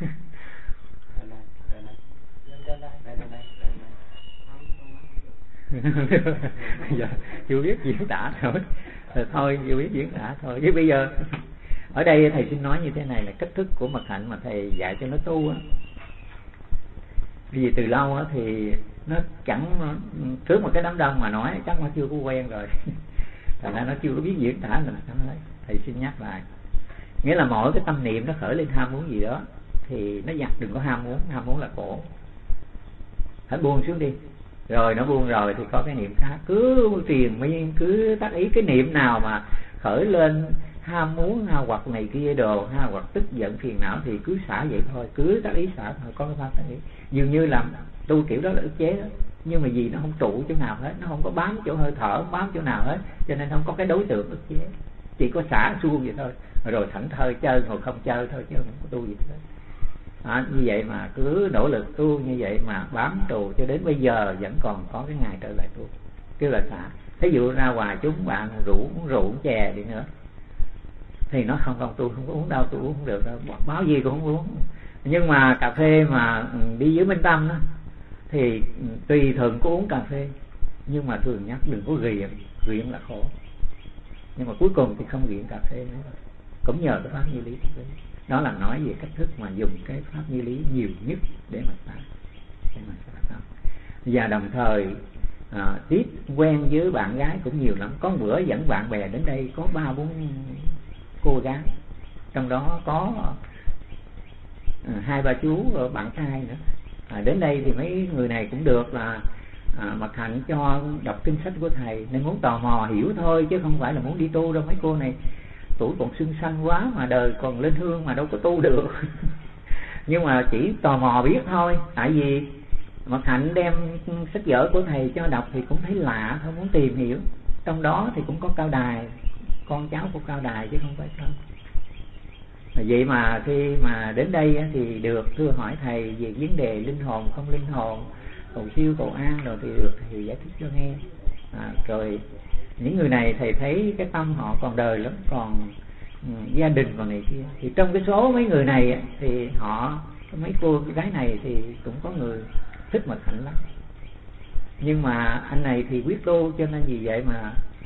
Giờ chưa biết diễn tả thôi chưa biết diễn tả thôi. Chứ bây giờ ở đây thầy xin nói như thế này là cách thức của Mạc Hạnh mà thầy dạy cho nó tu á. Vì từ lâu á thì nó chẳng, trước một cái đám đông mà nói chắc nó chưa có quen rồi, thành ra nó chưa có biết diễn tả là thầy xin nhắc lại. Nghĩa là mỗi cái tâm niệm nó khởi lên ham muốn gì đó thì nó dặn đừng có ham muốn là khổ, phải buông xuống đi. Rồi nó buông rồi thì có cái niệm khác, cứ triền miên, cứ tác ý cái niệm nào mà khởi lên ham muốn hoặc này kia đồ hoặc tức giận phiền não thì cứ xả vậy thôi, cứ tác ý xả thôi. Có cái pháp tác ý dường như là tu kiểu đó là ức chế đó, nhưng mà gì nó không trụ chỗ nào hết, nó không có bám chỗ hơi thở, không bám chỗ nào hết, cho nên không có cái đối tượng ức chế, chỉ có xả suông vậy thôi. Rồi thảnh thơi chơi ngồi không chơi thôi, chứ không có tu gì hết. Như vậy mà cứ nỗ lực tu như vậy mà bám trụ cho đến bây giờ vẫn còn có cái ngày trở lại tu, kêu là xả. Thí dụ ra ngoài chúng bạn uống rượu chè đi nữa thì nó không tu, không có uống đâu, tôi uống không được đâu, báo gì cũng không uống. Nhưng mà cà phê mà đi dưới Minh Tâm đó, thì tùy thường có uống cà phê, nhưng mà thường nhắc đừng có ghiền là khổ. Nhưng mà cuối cùng thì không ghiền cà phê nữa, cũng nhờ cái pháp như lý. Đó là nói về cách thức mà dùng cái pháp như lý nhiều nhất để mà xả. Và đồng thời tiếp quen với bạn gái cũng nhiều lắm. Có bữa dẫn bạn bè đến đây có 3-4 cô gái, trong đó có 2-3 chú bạn trai nữa. Đến đây thì mấy người này cũng được là Mạc Hạnh cho đọc kinh sách của thầy, nên muốn tò mò hiểu thôi, chứ không phải là muốn đi tu đâu. Mấy cô này tuổi còn xinh xanh quá mà đời còn lên hương mà đâu có tu được. Nhưng mà chỉ tò mò biết thôi. Tại vì Mạc Hạnh đem sách vở của thầy cho đọc thì cũng thấy lạ thôi, muốn tìm hiểu. Trong đó thì cũng có Cao Đài, con cháu của Cao Đài chứ không phải không. Vậy mà khi mà đến đây thì được thưa hỏi thầy về vấn đề linh hồn không linh hồn, cầu siêu cầu an rồi thì được thầy giải thích cho nghe. Rồi những người này thầy thấy cái tâm họ còn đời lắm, còn gia đình còn này kia. Thì trong cái số mấy người này thì mấy cô gái này thì cũng có người thích Mạc Hạnh lắm. Nhưng mà anh này thì quyết tu, cho nên vì vậy mà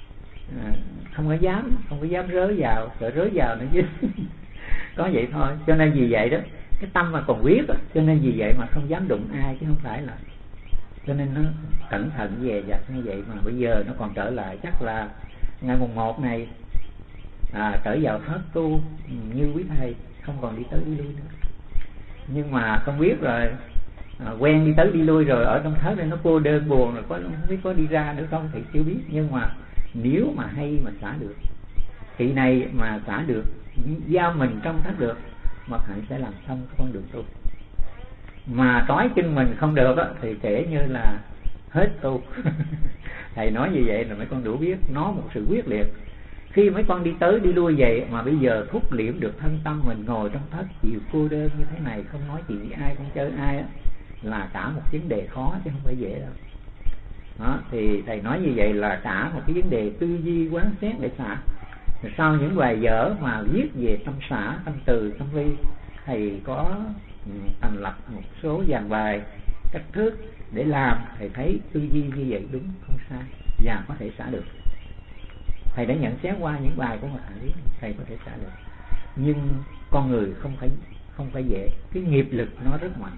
không có dám rớ vào, sợ rớ vào nữa chứ. Có vậy thôi. Cho nên vì vậy đó, cái tâm mà còn quyết đó, cho nên vì vậy mà không dám đụng ai, chứ không phải là, cho nên nó cẩn thận về dặt như vậy. Mà bây giờ nó còn trở lại, chắc là ngày mùng 1 này trở vào thất tu như quý thầy, không còn đi tới đi lui nữa. Nhưng mà không biết rồi, quen đi tới đi lui rồi, ở trong thất này nó cô đơn buồn rồi, không biết có đi ra nữa không thì chưa biết. Nhưng mà nếu mà hay mà xả được, kỳ này mà xả được, giao mình trong thất được, Mật Hạnh sẽ làm xong cái con đường tu. Mà trói chân mình không được á, thì kể như là hết tu. Thầy nói như vậy là mấy con đủ biết, nó một sự quyết liệt. Khi mấy con đi tới đi lui vậy mà bây giờ thúc liệm được thân tâm mình, ngồi trong thất chịu cô đơn như thế này, không nói chuyện với ai, không chơi ai á, là cả một vấn đề khó chứ không phải dễ đâu. Đó, thì thầy nói như vậy là cả một cái vấn đề tư duy quán xét để xả. Sau những bài vở mà viết về tâm xả, tâm từ, tâm vi, thầy có thành lập một số dàn bài cách thức để làm. Thầy thấy tư duy như vậy đúng, không sai và có thể xả được. Thầy đã nhận xét qua những bài của một thầy, thầy có thể xả được. Nhưng con người không phải dễ, cái nghiệp lực nó rất mạnh,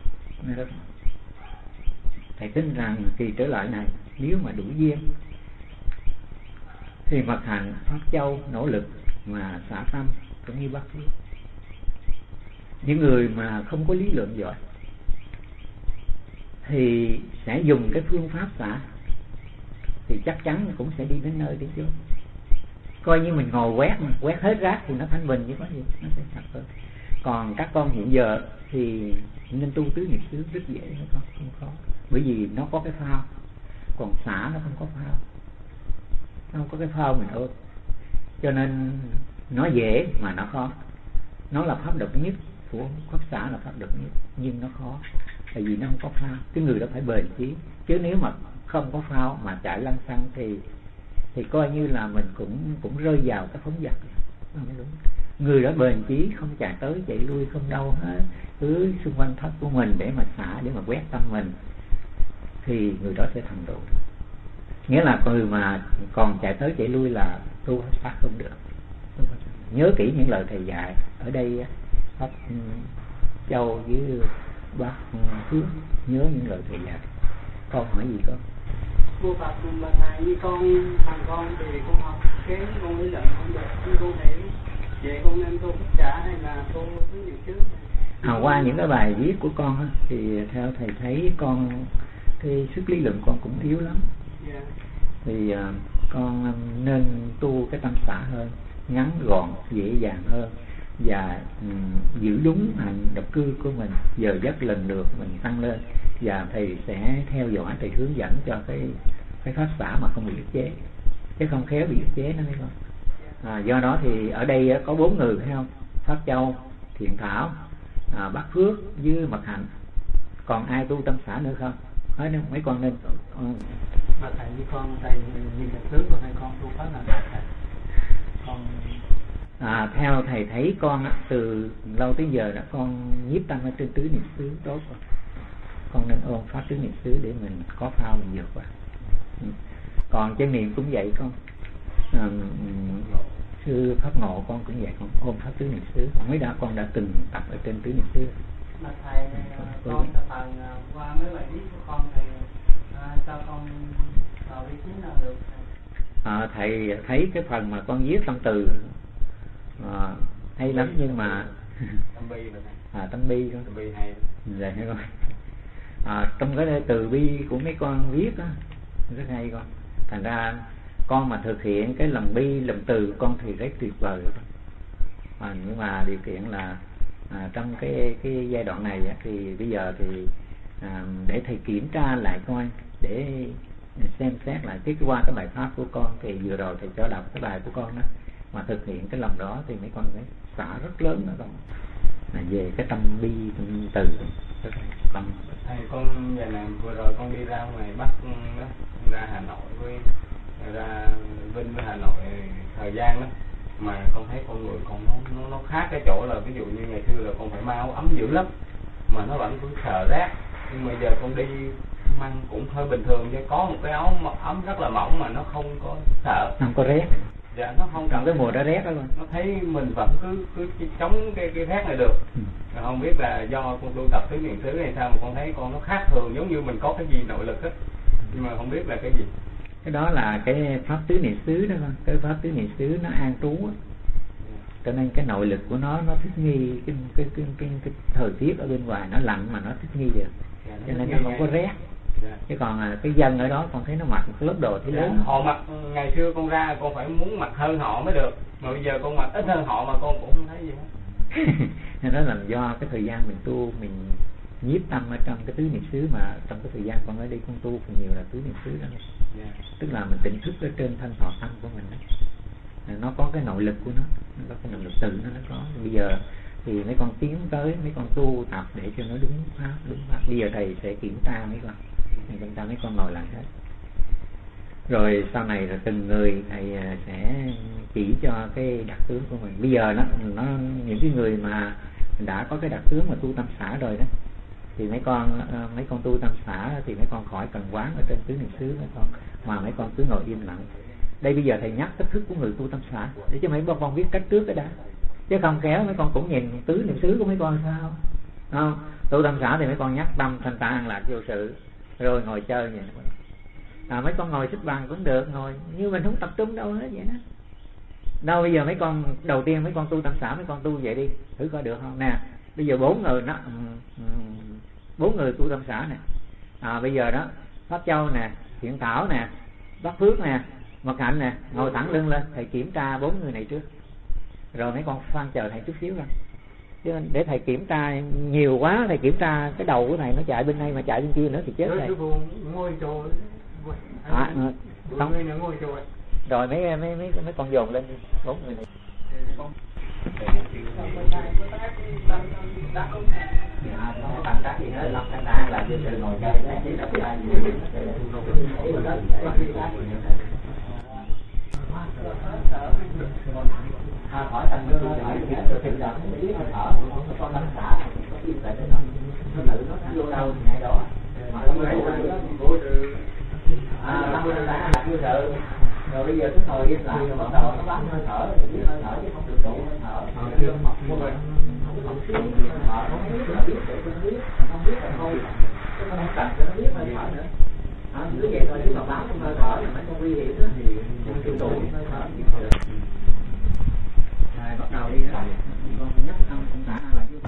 Thầy tin rằng kỳ trở lại này nếu mà đủ duyên thì Mật Hạnh, Pháp Châu nỗ lực mà xả tâm cũng như Bác Phước. Những người mà không có lý luận giỏi thì sẽ dùng cái phương pháp xả, thì chắc chắn cũng sẽ đi đến nơi đến chốn. Coi như mình ngồi quét hết rác thì nó thanh bình chứ có gì, nó sẽ sạch hơn. Còn các con hiện giờ thì nên tu tứ niệm xứ rất dễ, không khó, bởi vì nó có cái phao. Còn xả nó không có phao, nó không có cái phao mình ôm, cho nên nó dễ mà nó khó. Nó là pháp độc nhất, của pháp xả là pháp độc nhất, nhưng nó khó, tại vì nó không có phao. Cái người đó phải bền chí, chứ nếu mà không có phao mà chạy lăng xăng thì coi như là mình cũng rơi vào cái phóng dật. Không đúng. Người đó bền chí, không chạy tới chạy lui, không đâu hết, cứ xung quanh thất của mình để mà xả, để mà quét tâm mình, thì người đó sẽ thành độ. Nghĩa là người mà còn chạy tới chạy lui là tu pháp không được. Nhớ kỹ những lời thầy dạy ở đây, Pháp Châu với Bác Phước, nhớ những lời thầy dạy. Con hỏi gì con?
Cô Phật mà thầy như thằng con thì con học cái con lý luận không được, nhưng con hiểu vậy con nên tu tất cả hay là tu thứ nhiều trước?
Qua những cái bài viết của con á, thì theo thầy thấy con cái sức lý luận con cũng yếu lắm.
Yeah.
Thì con nên tu cái tâm xả hơn, ngắn gọn, dễ dàng hơn, và giữ đúng hành độc cư của mình, giờ giấc lần lượt mình tăng lên, và thầy sẽ theo dõi, thầy hướng dẫn cho cái pháp xả mà không bị ức chế, chứ không khéo bị ức chế nó mới không. Do đó thì ở đây có 4 người phải không? Pháp Châu, Thiện Thảo, Bác Phước với Mật Hạnh. Còn ai tu tâm xả nữa không? Nói nữa, mấy con nên
mà thầy như con thầy nhìn được tướng của thầy con tu pháp là thầy con
theo thầy thấy con từ lâu tới giờ đã con nhiếp tâm ở trên tứ niệm xứ tốt rồi. Con nên ôm pháp tứ niệm xứ để mình có phao mình vượt qua. Còn chân niệm cũng vậy con. Sư Pháp Ngộ con cũng vậy, con ôm pháp tứ niệm xứ. Mới đã con đã từng tập ở trên tứ niệm xứ.
Mà thầy con phần qua mấy bài viết của con thì cho con vào ý kiến nào được?
Thầy thấy cái phần mà con viết tâm từ hay lắm, nhưng mà
tâm bi rồi
tâm bi con.
Tâm bi hay.
Dạ hay con. Trong cái từ bi của mấy con viết á rất hay con. Thành ra con mà thực hiện cái lòng bi lòng từ con thì rất tuyệt vời rồi. Nhưng mà điều kiện là trong cái giai đoạn này thì bây giờ thì để thầy kiểm tra lại coi, để xem xét lại qua cái bài pháp của con. Thì vừa rồi thầy cho đọc cái bài của con đó, mà thực hiện cái lòng đó thì mấy con phải xả rất lớn đó con, là về cái tâm bi tâm từ con.
Thầy con giờ này vừa rồi con đi ra ngoài Bắc đó, ra Hà Nội với ra Vinh với Hà Nội thời gian đó, mà con thấy con người con nó khác cái chỗ là ví dụ như ngày xưa là con phải mang áo ấm dữ lắm mà nó vẫn cứ sờ rác, nhưng mà giờ con đi măng cũng hơi bình thường, chứ có một cái áo ấm rất là mỏng mà nó không có sợ,
không có rét.
Dạ, nó không
còn cái mùa đó rét đó luôn.
Nó thấy mình vẫn cứ chống cái rét này được. Không biết là do con tu tập tứ niệm xứ hay sao mà con thấy con nó khác thường, giống như mình có cái gì nội lực á, nhưng mà không biết là cái gì.
Cái đó là cái pháp tứ niệm xứ đó con. Cái pháp tứ niệm xứ nó an trú á, cho nên cái nội lực của nó thích nghi cái thời tiết ở bên ngoài nó lạnh mà nó thích nghi được, cho nên nó không có rét. Chứ còn cái dân ở đó con thấy nó mặc một lớp đồ thấy lớn.
Họ mặc ngày xưa con ra con phải muốn mặc hơn họ mới được, mà bây giờ con mặc ít hơn họ mà con cũng không thấy gì hết.
Nên đó là do cái thời gian mình tu, mình nhiếp tâm ở trong cái tứ niệm xứ, mà trong cái thời gian con ở đây con tu phần nhiều là tứ niệm xứ đó. Tức là mình tỉnh thức ở trên thân thọ tâm của mình đó. Nó có cái nội lực của nó có cái nội lực tự nó có. Bây giờ thì mấy con tiến tới mấy con tu tập để cho nó đúng pháp. Bây giờ thầy sẽ kiểm tra mấy con ngồi lại hết, rồi sau này là từng người thầy sẽ chỉ cho cái đặc tướng của mình. Bây giờ nó những cái người mà đã có cái đặc tướng mà tu tâm xả rồi đó, thì mấy con tu tâm xả thì mấy con khỏi cần quán ở trên tứ niệm xứ mấy con, mà mấy con cứ ngồi im lặng. Đây bây giờ thầy nhắc cách thức của người tu tâm xả để cho mấy con biết cách trước cái đã, chứ không kéo mấy con cũng nhìn tứ niệm xứ của mấy con sao không. Tu tâm xả thì mấy con nhắc tâm thanh tạng an lạc vô sự, rồi ngồi chơi vậy. Mấy con ngồi xếp bằng cũng được, ngồi như mình không tập trung đâu hết vậy đó. Đâu bây giờ mấy con đầu tiên mấy con tu tâm xả mấy con tu vậy đi thử coi được không nè. Bây giờ 4 người tu tâm xả nè. Bây giờ đó Pháp Châu nè, Thiện Thảo nè, Bác Phước nè, Mật Hạnh nè, ngồi thẳng lưng lên, thầy kiểm tra 4 người này trước, rồi mấy con khoan chờ thầy chút xíu ra. Chứ để thầy kiểm tra nhiều quá, thầy kiểm tra cái đầu của thầy nó chạy bên đây mà chạy bên kia nữa thì chết thầy. Rồi mấy con dồn lên 4 người này. Các gì hết lọc thanh tạng là sự ngồi chơi đấy, chỉ là cái gì hỏi thành đưa hỏi rồi tự động biết mình thở con tâm xả có yên tại đó nó tự nó vô đâu thì ngay đó mà không có năm mươi đã là như sự. Rồi bây giờ cứ ngồi yên lại rồi bắt đầu nó bám hơi thở, biết hơi thở chứ không được đủ hơi thở. Không biết hơi thở, không biết tự biết, không biết là thôi, chứ không cần cho nó biết hơi thở nữa. Cứ vậy thôi, chứ mà bám trong hơi thở là mấy con nguy hiểm đó thì không đủ hơi thở. Rồi bắt đầu đi đó, con nhắc tâm không thả lại chứ.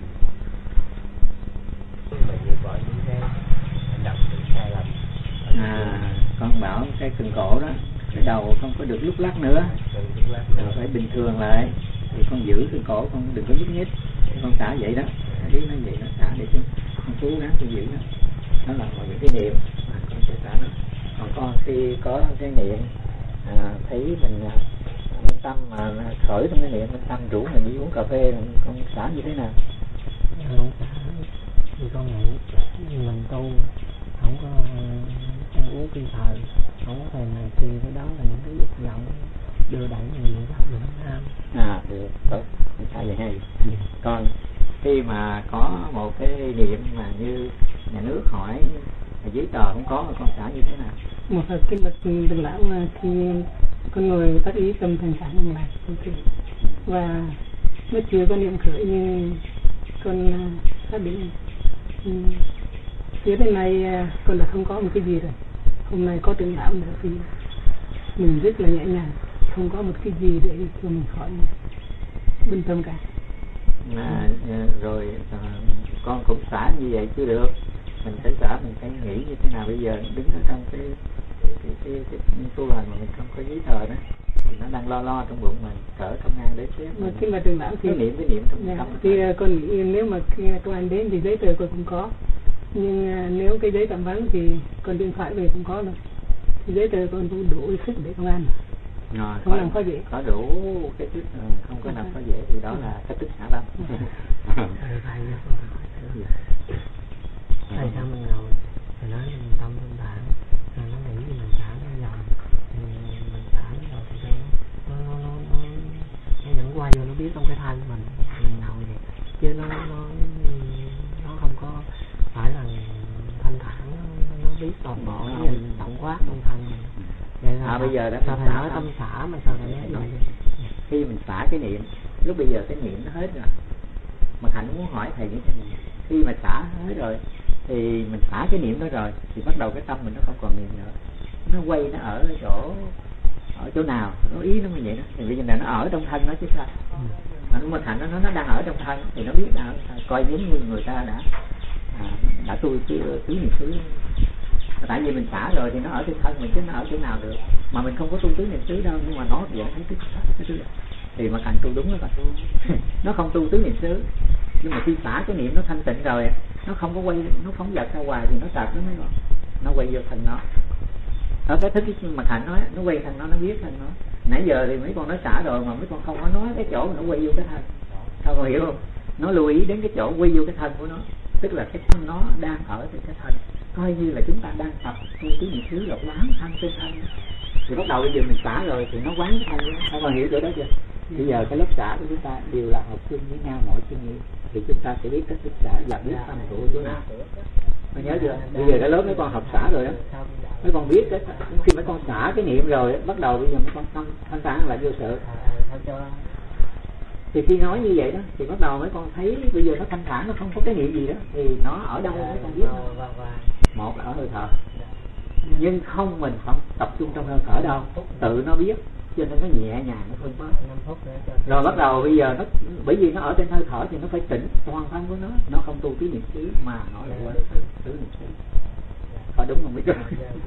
Con bảo cái cần cổ đó, cái đầu không có được lúc lắc nữa, rồi phải bình thường lại, thì con giữ cần cổ, con đừng có nhúc nhích, con xả vậy đó, biết nó vậy đó, xả để cho con cố gắng con giữ đó. Đó là một những cái niệm mà con sẽ xả nó. Còn con khi có cái niệm thấy mình tâm mà khởi trong cái niệm, tâm rủ mình đi uống cà phê, con xả như thế nào?
Không xả, thì con nghĩ mình tu không có uống cái thời, không có thèm này kia, cái đó là những cái dục vọng đưa đẩy người học được ham.
Được, tốt, sai vậy hay. Còn khi mà có một cái niệm mà như nhà nước hỏi giấy tờ không có, con xả như thế nào?
Một cái bậc Đường Lão mà khi con người tác ý tâm thành sản an lạc và nó chưa có niệm khởi như con xác định phía bên này con là không có một cái gì rồi. Hôm nay có Đường Lão nữa thì mình rất là nhẹ nhàng, không có một cái gì để cho mình khỏi bình tâm cả.
Rồi con cũng xả như vậy chưa được, mình phải xả, mình phải nghĩ như thế nào. Bây giờ đứng ở trong cái tu hành mà mình không có giấy tờ đó thì nó đang lo trong bụng mình, thở không ngang để xếp.
Mà khi mà Đường Lão thì
cái niệm trong tâm
thì con nghĩ nếu mà công an đến thì giấy tờ con cũng có, nhưng nếu cái giấy tạm vắng thì con điện thoại về cũng có rồi, thì giấy tờ con cũng đủ sức để công an. Không làm khó dễ,
có đủ cái thức, không có làm khó dễ thì đó là cái thức xả tâm.
Thầy sao mình ngồi thầy nói mình tâm thanh thản, rồi nó nghĩ mình xả nó dòng, mình xả rồi thì nó dẫn qua vô, nó biết trong cái thân mình ngồi vậy, chứ nó không có phải là thanh thản, nó
bây giờ đó
sao thầy nói tâm xả mà sao thầy nói
khi mình xả cái niệm, lúc bây giờ cái niệm nó hết rồi. Mà Hạnh muốn hỏi thầy như thế này, khi mà xả hết rồi thì mình xả cái niệm đó rồi thì bắt đầu cái tâm mình nó không còn niệm nữa, nó quay, nó ở chỗ nào, nó ý nó như vậy đó. Thì bây giờ này nó ở trong thân nó chứ sao. Mà Hạnh nó đang ở trong thân thì nó biết nào, coi giống như người ta đã tu tứ niệm xứ. Tại vì mình xả rồi thì nó ở trên thân mình chứ nó ở chỗ nào được. Mà mình không có tu tứ niệm xứ đâu, nhưng mà nó vậy thấy cái thì mà Hạnh tu đúng đó bạn. Nó không tu tứ niệm xứ, nhưng mà khi xả cái niệm nó thanh tịnh rồi, nó không có quay, nó phóng dật ra ngoài thì nó sạch nó mới rồi, nó quay vô thân nó. Đó cái thức mà Hạnh nói, nó quay thân nó biết thân nó. Nãy giờ thì mấy con nói xả rồi mà mấy con không có nói cái chỗ mà nó quay vô cái thân. Sao con hiểu không? Nó lưu ý đến cái chỗ quay vô cái thân của nó, tức là cái thân nó đang ở trên cái thân. Coi như là chúng ta đang tập tu tứ niệm xứ là quán thân trên thân. Thì bắt đầu bây giờ mình xả rồi thì nó quán thân của nó. Sao con hiểu chỗ đó chưa? Bây giờ cái lớp xả của chúng ta đều là học chung với nhau mỗi chuyên nghiệp, thì chúng ta sẽ biết cách thức xả là biết tâm của chỗ nào. Con nhớ chưa? Bây giờ cái lớp mấy con học xả rồi đó, mấy con biết cái khi mấy con xả cái niệm rồi bắt đầu bây giờ mấy con thanh thản lại vô sự. Thì khi nói như vậy đó thì bắt đầu mấy con thấy bây giờ nó thanh thản, nó không có cái niệm gì đó thì nó ở đâu mấy con biết không? Một là ở hơi thở, nhưng không mình không tập trung trong hơi thở đâu, tự nó biết cho nên nó nhẹ nhàng, nó không có. Rồi bắt đầu bây giờ nó bởi vì nó ở trên hơi thở thì nó phải tỉnh toàn thân của nó không tu tứ niệm xứ mà nó lại quên tứ niệm xứ. Có đúng không mấy con?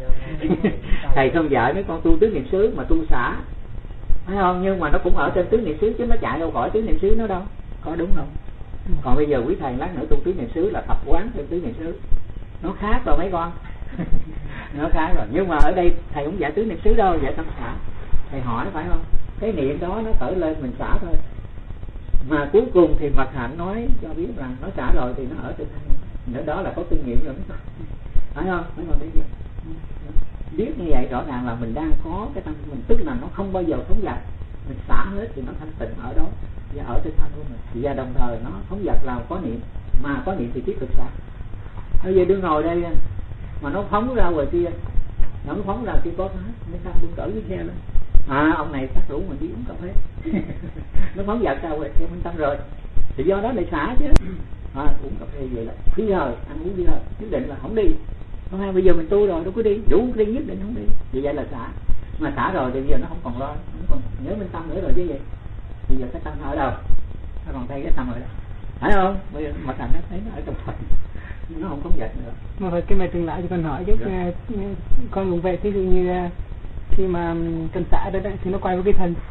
Thầy không dạy mấy con tu tứ niệm xứ mà tu xả, phải không? Nhưng mà nó cũng ở trên tứ niệm xứ chứ nó chạy đâu khỏi tứ niệm xứ nó đâu, có đúng không? Còn bây giờ quý thầy lát nữa tu tứ niệm xứ là tập quán trên tứ niệm xứ, nó khác rồi mấy con. Nó khác rồi, nhưng mà ở đây thầy cũng dạy tứ niệm xứ đâu, dạy tâm xả. Thầy hỏi phải không? Cái niệm đó nó khởi lên mình xả thôi. Mà cuối cùng thì Mật Hạnh nói cho biết rằng nó xả rồi thì nó ở trên thân. Nữa đó là có kinh nghiệm rồi, phải không? Mấy con thấy chưa? Biết như vậy rõ ràng là mình đang có cái tâm mình, tức là nó không bao giờ phóng dật. Mình xả hết thì nó thanh tịnh ở đó và ở trên thân của mình. Và đồng thời nó phóng dật là có niệm, mà có niệm thì tiếp tục xả. Bây giờ đương ngồi đây mà nó phóng ra ngoài kia, nó phóng ra kia có hết, mấy tâm đương cỡ cái xe lên. Ông này chắc đủ mà đi uống cà phê. Nó phóng dật ra ngoài kia minh tâm rồi, thì do đó lại xả chứ. Uống cà phê vậy là phí hơi, ăn uống đi hơi, nhất định là không đi. Không hay bây giờ mình tu rồi đâu có đi, đủ đi nhất định không đi. Vì vậy là xả. Mà xả rồi thì bây giờ nó không còn lo, nó còn nhớ minh tâm nữa rồi chứ gì. Bây giờ cái tâm ở đâu? Nó còn thấy cái tâm ở đâu? Phải không? Bây giờ Mật Hạnh nó thấy nó ở trong phật, nó không phóng dật nữa.
Mà phải cái này từng lại cho con hỏi chứ, con cũng vậy. Ví dụ như khi mà cần xả đó thì nó quay vào cái thân,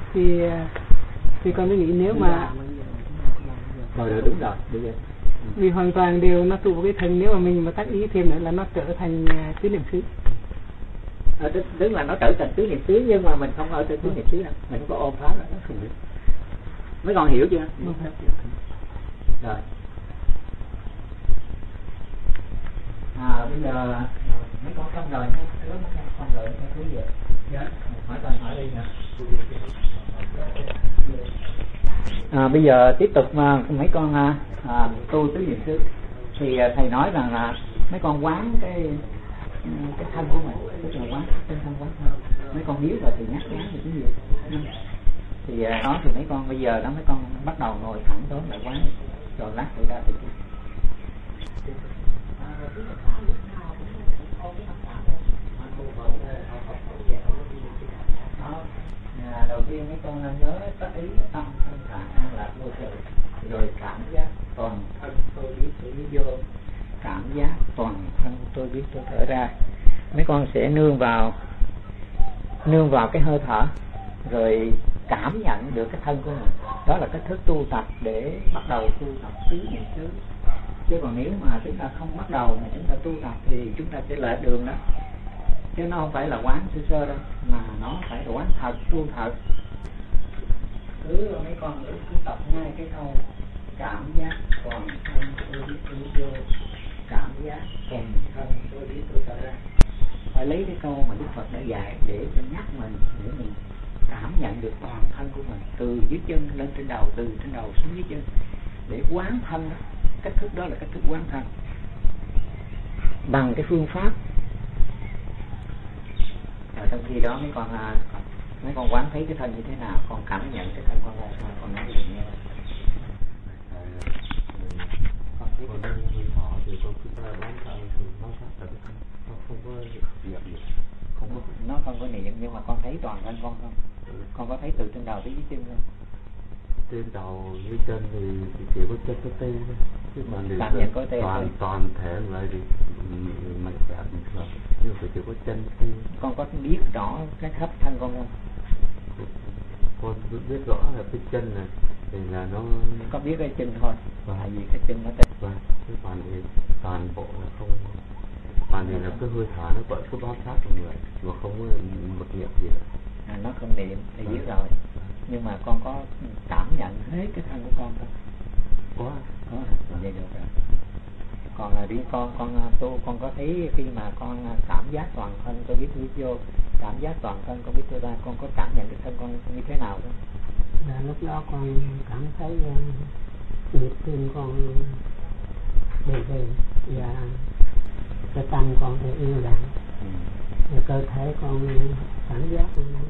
thì con mới nghĩ nếu mà
rồi đúng rồi bây giờ
vì hoàn toàn đều nó tụ vào cái thân, nếu mà mình mà tác ý thêm nữa là nó trở thành tứ niệm xứ.
Tức là nó trở thành tứ niệm xứ, nhưng mà mình không ở trên tứ niệm xứ đâu, mình không có ôm pháp là nó không được. Mấy con hiểu chưa? Rồi bây giờ mấy con xong rồi nhé, xong rồi theo thứ gì? Hỏi con hỏi đi nè. Bây giờ tiếp tục mấy con tu tứ niệm xứ thì thầy nói rằng là mấy con quán cái thân của mình, tức là quán trên thân quán thân. Mấy con biết rồi thì nhắc quán thì cái gì? Thì đó thì mấy con bây giờ đó mấy con bắt đầu ngồi thẳng xuống lại quán, rồi lát thì ra thì đầu tiên mấy con nhớ tác ý tâm thanh thản an lạc vô sự, rồi cảm giác toàn thân tôi biết tôi vô, cảm giác toàn thân tôi biết tôi thở ra. Mấy con sẽ nương vào cái hơi thở, rồi cảm nhận được cái thân của mình. Đó là cái thức tu tập để bắt đầu tu tập tứ niệm xứ. Chứ còn nếu mà chúng ta không bắt đầu mà chúng ta tu tập thì chúng ta sẽ lệch đường đó. Chứ nó không phải là quán sơ sơ đâu, mà nó phải là quán thật, tu thật. Cứ mấy con cứ tập ngay cái câu cảm giác toàn thân tôi biết tôi vô, cảm giác toàn thân tôi biết tôi thở ra. Phải lấy cái câu mà Đức Phật đã dạy để nhắc mình, để mình cảm nhận được toàn thân của mình, từ dưới chân lên trên đầu, từ trên đầu xuống dưới chân, để quán thân đó. Cách thức đó là cách thức quán thân bằng cái phương pháp trong khi đó mấy con quán thấy cái thân như thế nào, con cảm nhận cái thân con ra sao, con nói gì nghe. Con thấy
con đang hơi thở thì con cứ ra bán thở thì nó sát thật, nó không có dập gì,
nó không có niệm, nhưng mà con thấy toàn thân con không? Con có thấy từ trên đầu tới dưới chân không?
Trên đầu dưới chân thì chỉ có chân có tê thôi, chứ mà
cảm nhận có tê
toàn thể lại thì mạnh cả bình thường, nhưng mà chỉ có chân tê.
Con có biết rõ cái khắp thân con không?
Con biết rõ là cái chân này thì là nó
có biết cái chân thôi, tại vì cái chân nó tê.
Cái phần thì toàn bộ là không, phần thì là cái hơi thở nó vẫn cứ bám sát vào người mà không có một niệm gì cả.
Nó không niệm thì biết rồi, nhưng mà con có cảm nhận hết cái thân của con không? Có vậy được rồi. Còn là riêng con tu, con có thấy khi mà con cảm giác toàn thân, con biết vô cảm giác toàn thân, con biết vô ra, con có cảm nhận cái thân con như thế nào không?
Là lúc đó con cảm thấy nhịp tim con đều đều và cái tâm con thì yên lặng, và cơ thể con cảm giác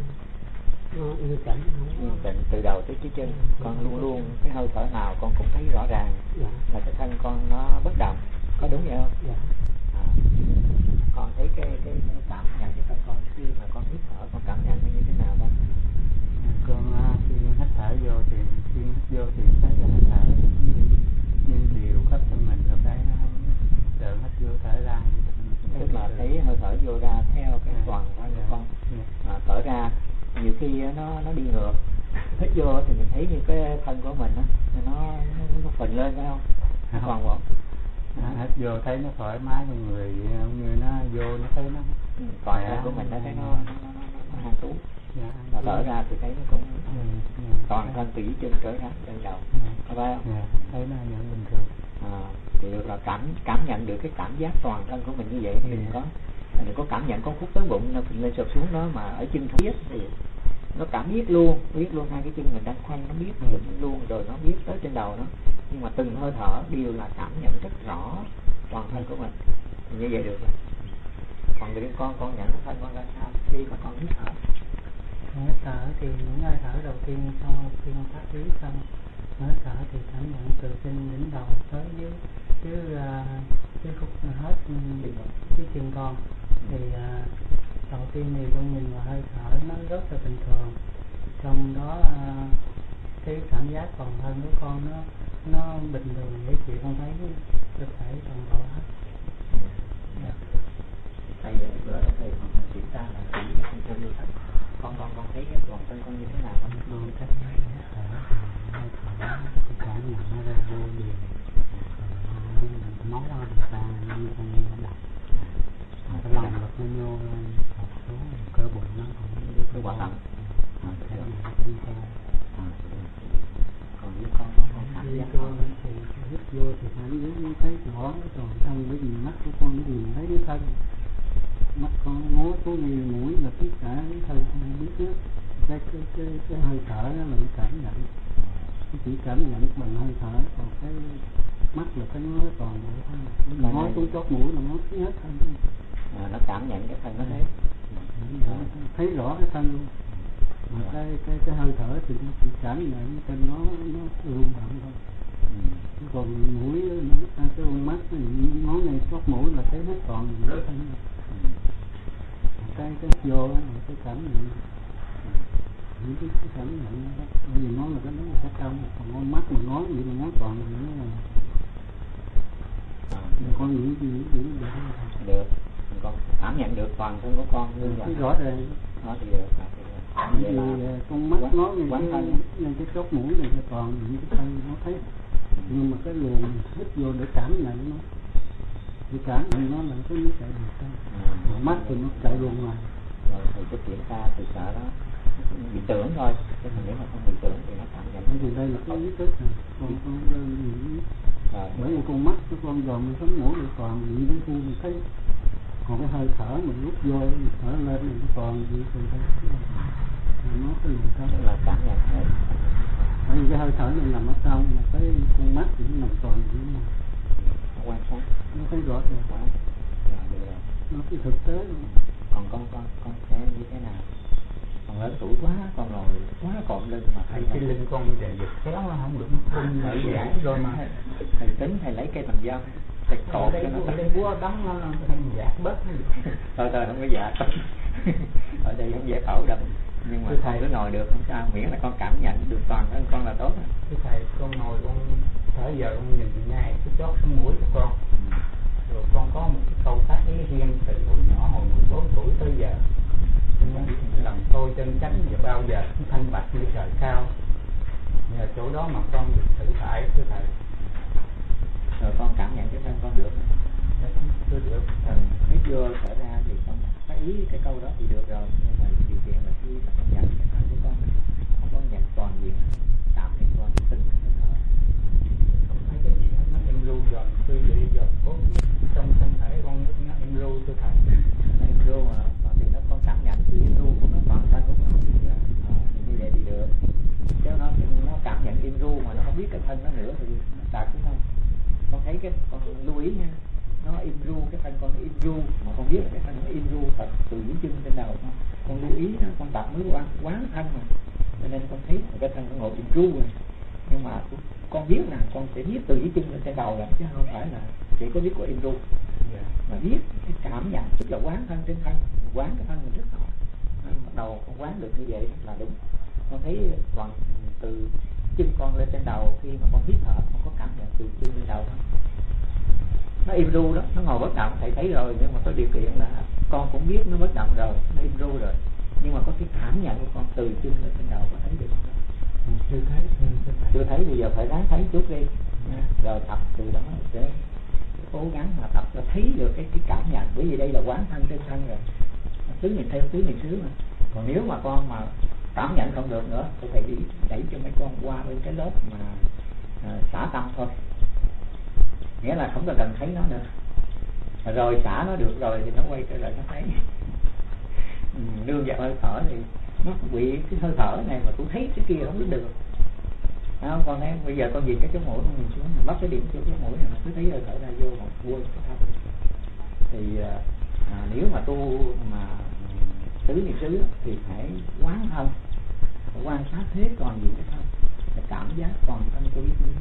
nó yên tĩnh.
Từ đầu tới cái chân, con luôn luôn cái hơi thở nào con cũng thấy rõ ràng là cái thân con nó bất động, có đúng vậy không? Con thấy cái cảm nhận cái thân con khi mà con hít thở, con cảm nhận như thế nào đó?
Con khi hít thở vô thì thấy cái hít thở như điều khắp thân mình, rồi cái đợi hít vô thở ra,
tức là thấy hơi thở vô ra theo cái toàn thân của con. Thở ra nhiều khi nó đi ngược, hít vô thì mình thấy như cái thân của mình nó phình lên, phải không? Còn bộ
hít vô thấy nó thoải mái trong người, như nó vô nó thấy nó
toàn thân của mình nó thấy nó hăng tú. Và thở ra thì thấy nó cũng toàn thân từ dưới chân trở ra lên đầu, phải không?
Thấy nó nhận bình thường.
Thì được là cảm nhận được cái cảm giác toàn thân của mình như vậy, thì đừng có cảm nhận có khúc tới bụng nó phình lên sụp xuống đó, mà ở chân không biết thì nó cảm biết luôn hai cái chân mình đang khoanh, nó biết luôn, rồi nó biết tới trên đầu nó, nhưng mà từng hơi thở đều là cảm nhận rất rõ toàn thân của mình, thì như vậy được rồi. Còn người con nhận cái thân con ra sao khi mà con hít thở?
Hít thở thì những hơi thở đầu tiên sau khi con phát khí xong, hít thở thì cảm nhận từ trên đỉnh đầu tới dưới cái khúc hết cái chân con. Thì đầu tiên thì con nhìn vào hơi thở nó rất là bình thường, trong đó cái cảm giác toàn thân của con nó bình thường để chị con thấy cơ thể toàn bộ hết.
Thầy bữa đó thầy còn kiểm tra là chỉ không cho vô thật. Con thấy cái toàn thân con như thế nào không?
Con thấy hơi thở cảm nhận nó ra vô liền, máu nó ra như con như nó đập, cái lòng ngực nó nhô lên thọt xuống, cơ bụng nó cũng
cái quả tặng. Còn như con cảm giác con
thì hít vô thì cảm giác nó thấy rõ toàn thân, bởi vì mắt của con nó nhìn thấy cái thân, mắt con ngó xuống như mũi là tất cả cái thân con biết hết. Cái hơi thở đó là cái cảm nhận, chỉ cảm nhận bằng hơi thở, còn cái mắt là cái nó toàn bộ thân, ngó xuống chót mũi là ngó thấy hết thân.
Nó cảm nhận cái thân nó
thấy rõ cái thân luôn, mà cái hơi thở thì nó chỉ cảm nhận trên nó rung động thôi. Còn mũi cái con mắt ngó ngay chót mũi là thấy hết toàn cái thân. Cái vô là cái cảm nhận, những cái cảm nhận đó, bởi vì nó là cái trong, còn con mắt mà ngó gì mà ngó toàn những là con nghĩ gì
được, con cảm nhận được toàn thân của con như vậy
rõ ràng
đó thì được.
Bởi vì con mắt nó ngay cái chót mũi này là toàn những cái thân nó thấy, nhưng mà cái luồng hít vô để cảm nhận nó, thì cảm nhận nó là cái chạy đường thân, mắt thì nó chạy luôn ngoài.
Rồi thầy cứ kiểm tra thì sợ đó bị tưởng thôi, chứ nếu mà không bị tưởng thì nó cảm nhận.
Thì đây là cái ý thức này, con bởi vì con mắt của con dòm mình sống mũi thì toàn những cái khu mình thấy, còn cái hơi thở mình lúc vô thở lên mình toàn gì từ đây nó cái luồng thân
là cảm nhận hết.
Bởi vì cái hơi thở này nằm ở trong, mà cái con mắt thì nó nằm toàn như thế này,
quan sát
nó thấy rõ ràng.
Được rồi.
nó cái thực tế luôn.
Còn con sẽ như thế nào? Còn lớn tuổi quá, con ngồi quá cộm lưng mà
thầy cái lưng con bây giờ giật khéo nó không được, không phải giải rồi mà
thầy tính thầy lấy cây bằng dao thầy cột cho nó
đây búa đóng nó thành dạt bớt
thôi không có dạ ở đây không dễ khổ đâu, nhưng mà con cứ ngồi được không sao, miễn là con cảm nhận được toàn thân con là tốt.
Thưa thầy, con ngồi con thở giờ con nhìn ngay cái chót sống mũi của con, rồi con có một cái câu tác ý riêng từ hồi nhỏ, hồi 14 tuổi tới giờ, lòng tôi chân chánh và bao giờ cũng thanh bạch như trời cao. Nhờ chỗ đó mà con được tự tại thưa thầy.
Rồi con cảm nhận cái thân con được.
Thưa được.
Biết vô thở ra thì con phải ý cái câu đó thì được rồi, nhưng mà điều kiện là khi mà con nhận cái thân của con không có nhận toàn diện, cảm nhận toàn từng cái thở.
Không thấy cái gì hết, nó em ru dần tư vị dần cốt trong thân thể con, nó em ru thưa thầy.
Nó em ru mà thì nó con cảm nhận sự em ru của nó toàn thân của con. Như vậy thì được. Chứ nó cảm nhận im ru mà nó không biết cái thân nó nữa thì nó sạc đúng không? Con thấy cái con lưu ý nha, nó im ru, cái thân con nó im ru mà con biết là cái thân nó im ru thật từ dưới chân trên đầu con lưu ý đó, con tập mới quán thân mà, cho nên con thấy cái thân nó ngồi im ru rồi, nhưng mà con biết là con sẽ biết từ dưới chân lên trên đầu là chứ không phải là chỉ có biết có im ru, mà biết cái cảm nhận tức là quán thân trên thân, quán cái thân mình rất rõ. Bắt đầu con quán được như vậy là đúng. Con thấy còn từ chân con lên trên đầu, khi mà con hít thở con có cảm nhận từ chân lên đầu không? Nó im ru đó, nó ngồi bất động thầy thấy rồi, nhưng mà có điều kiện là con cũng biết nó bất động rồi, nó im ru rồi, nhưng mà có cái cảm nhận của con từ chân lên trên đầu có thấy được không? Chưa thấy, bây giờ phải ráng thấy chút đi, rồi tập từ đó sẽ cố gắng mà tập cho thấy được cái cảm nhận, bởi vì đây là quán thân trên thân rồi, tứ niệm theo tứ niệm xứ mà. Còn nếu mà con mà cảm nhận không được nữa thì thầy đẩy cho mấy con qua bên cái lớp mà xả tâm thôi, nghĩa là không cần thấy nó nữa, rồi xả nó được rồi thì nó quay trở lại nó thấy. Nương vào hơi thở thì nó bị cái hơi thở này mà tôi thấy cái kia không được. Không, con thấy bây giờ con nhìn cái mũi con nhìn xuống, bắt cái điểm xuống cái mũi này mà cứ thấy hơi thở ra vô một vuông cái thân. Thì nếu mà tu mà tứ niệm xứ thì phải quán thân, phải quan sát thế còn gì cái thân, phải cảm giác toàn thân tôi biết như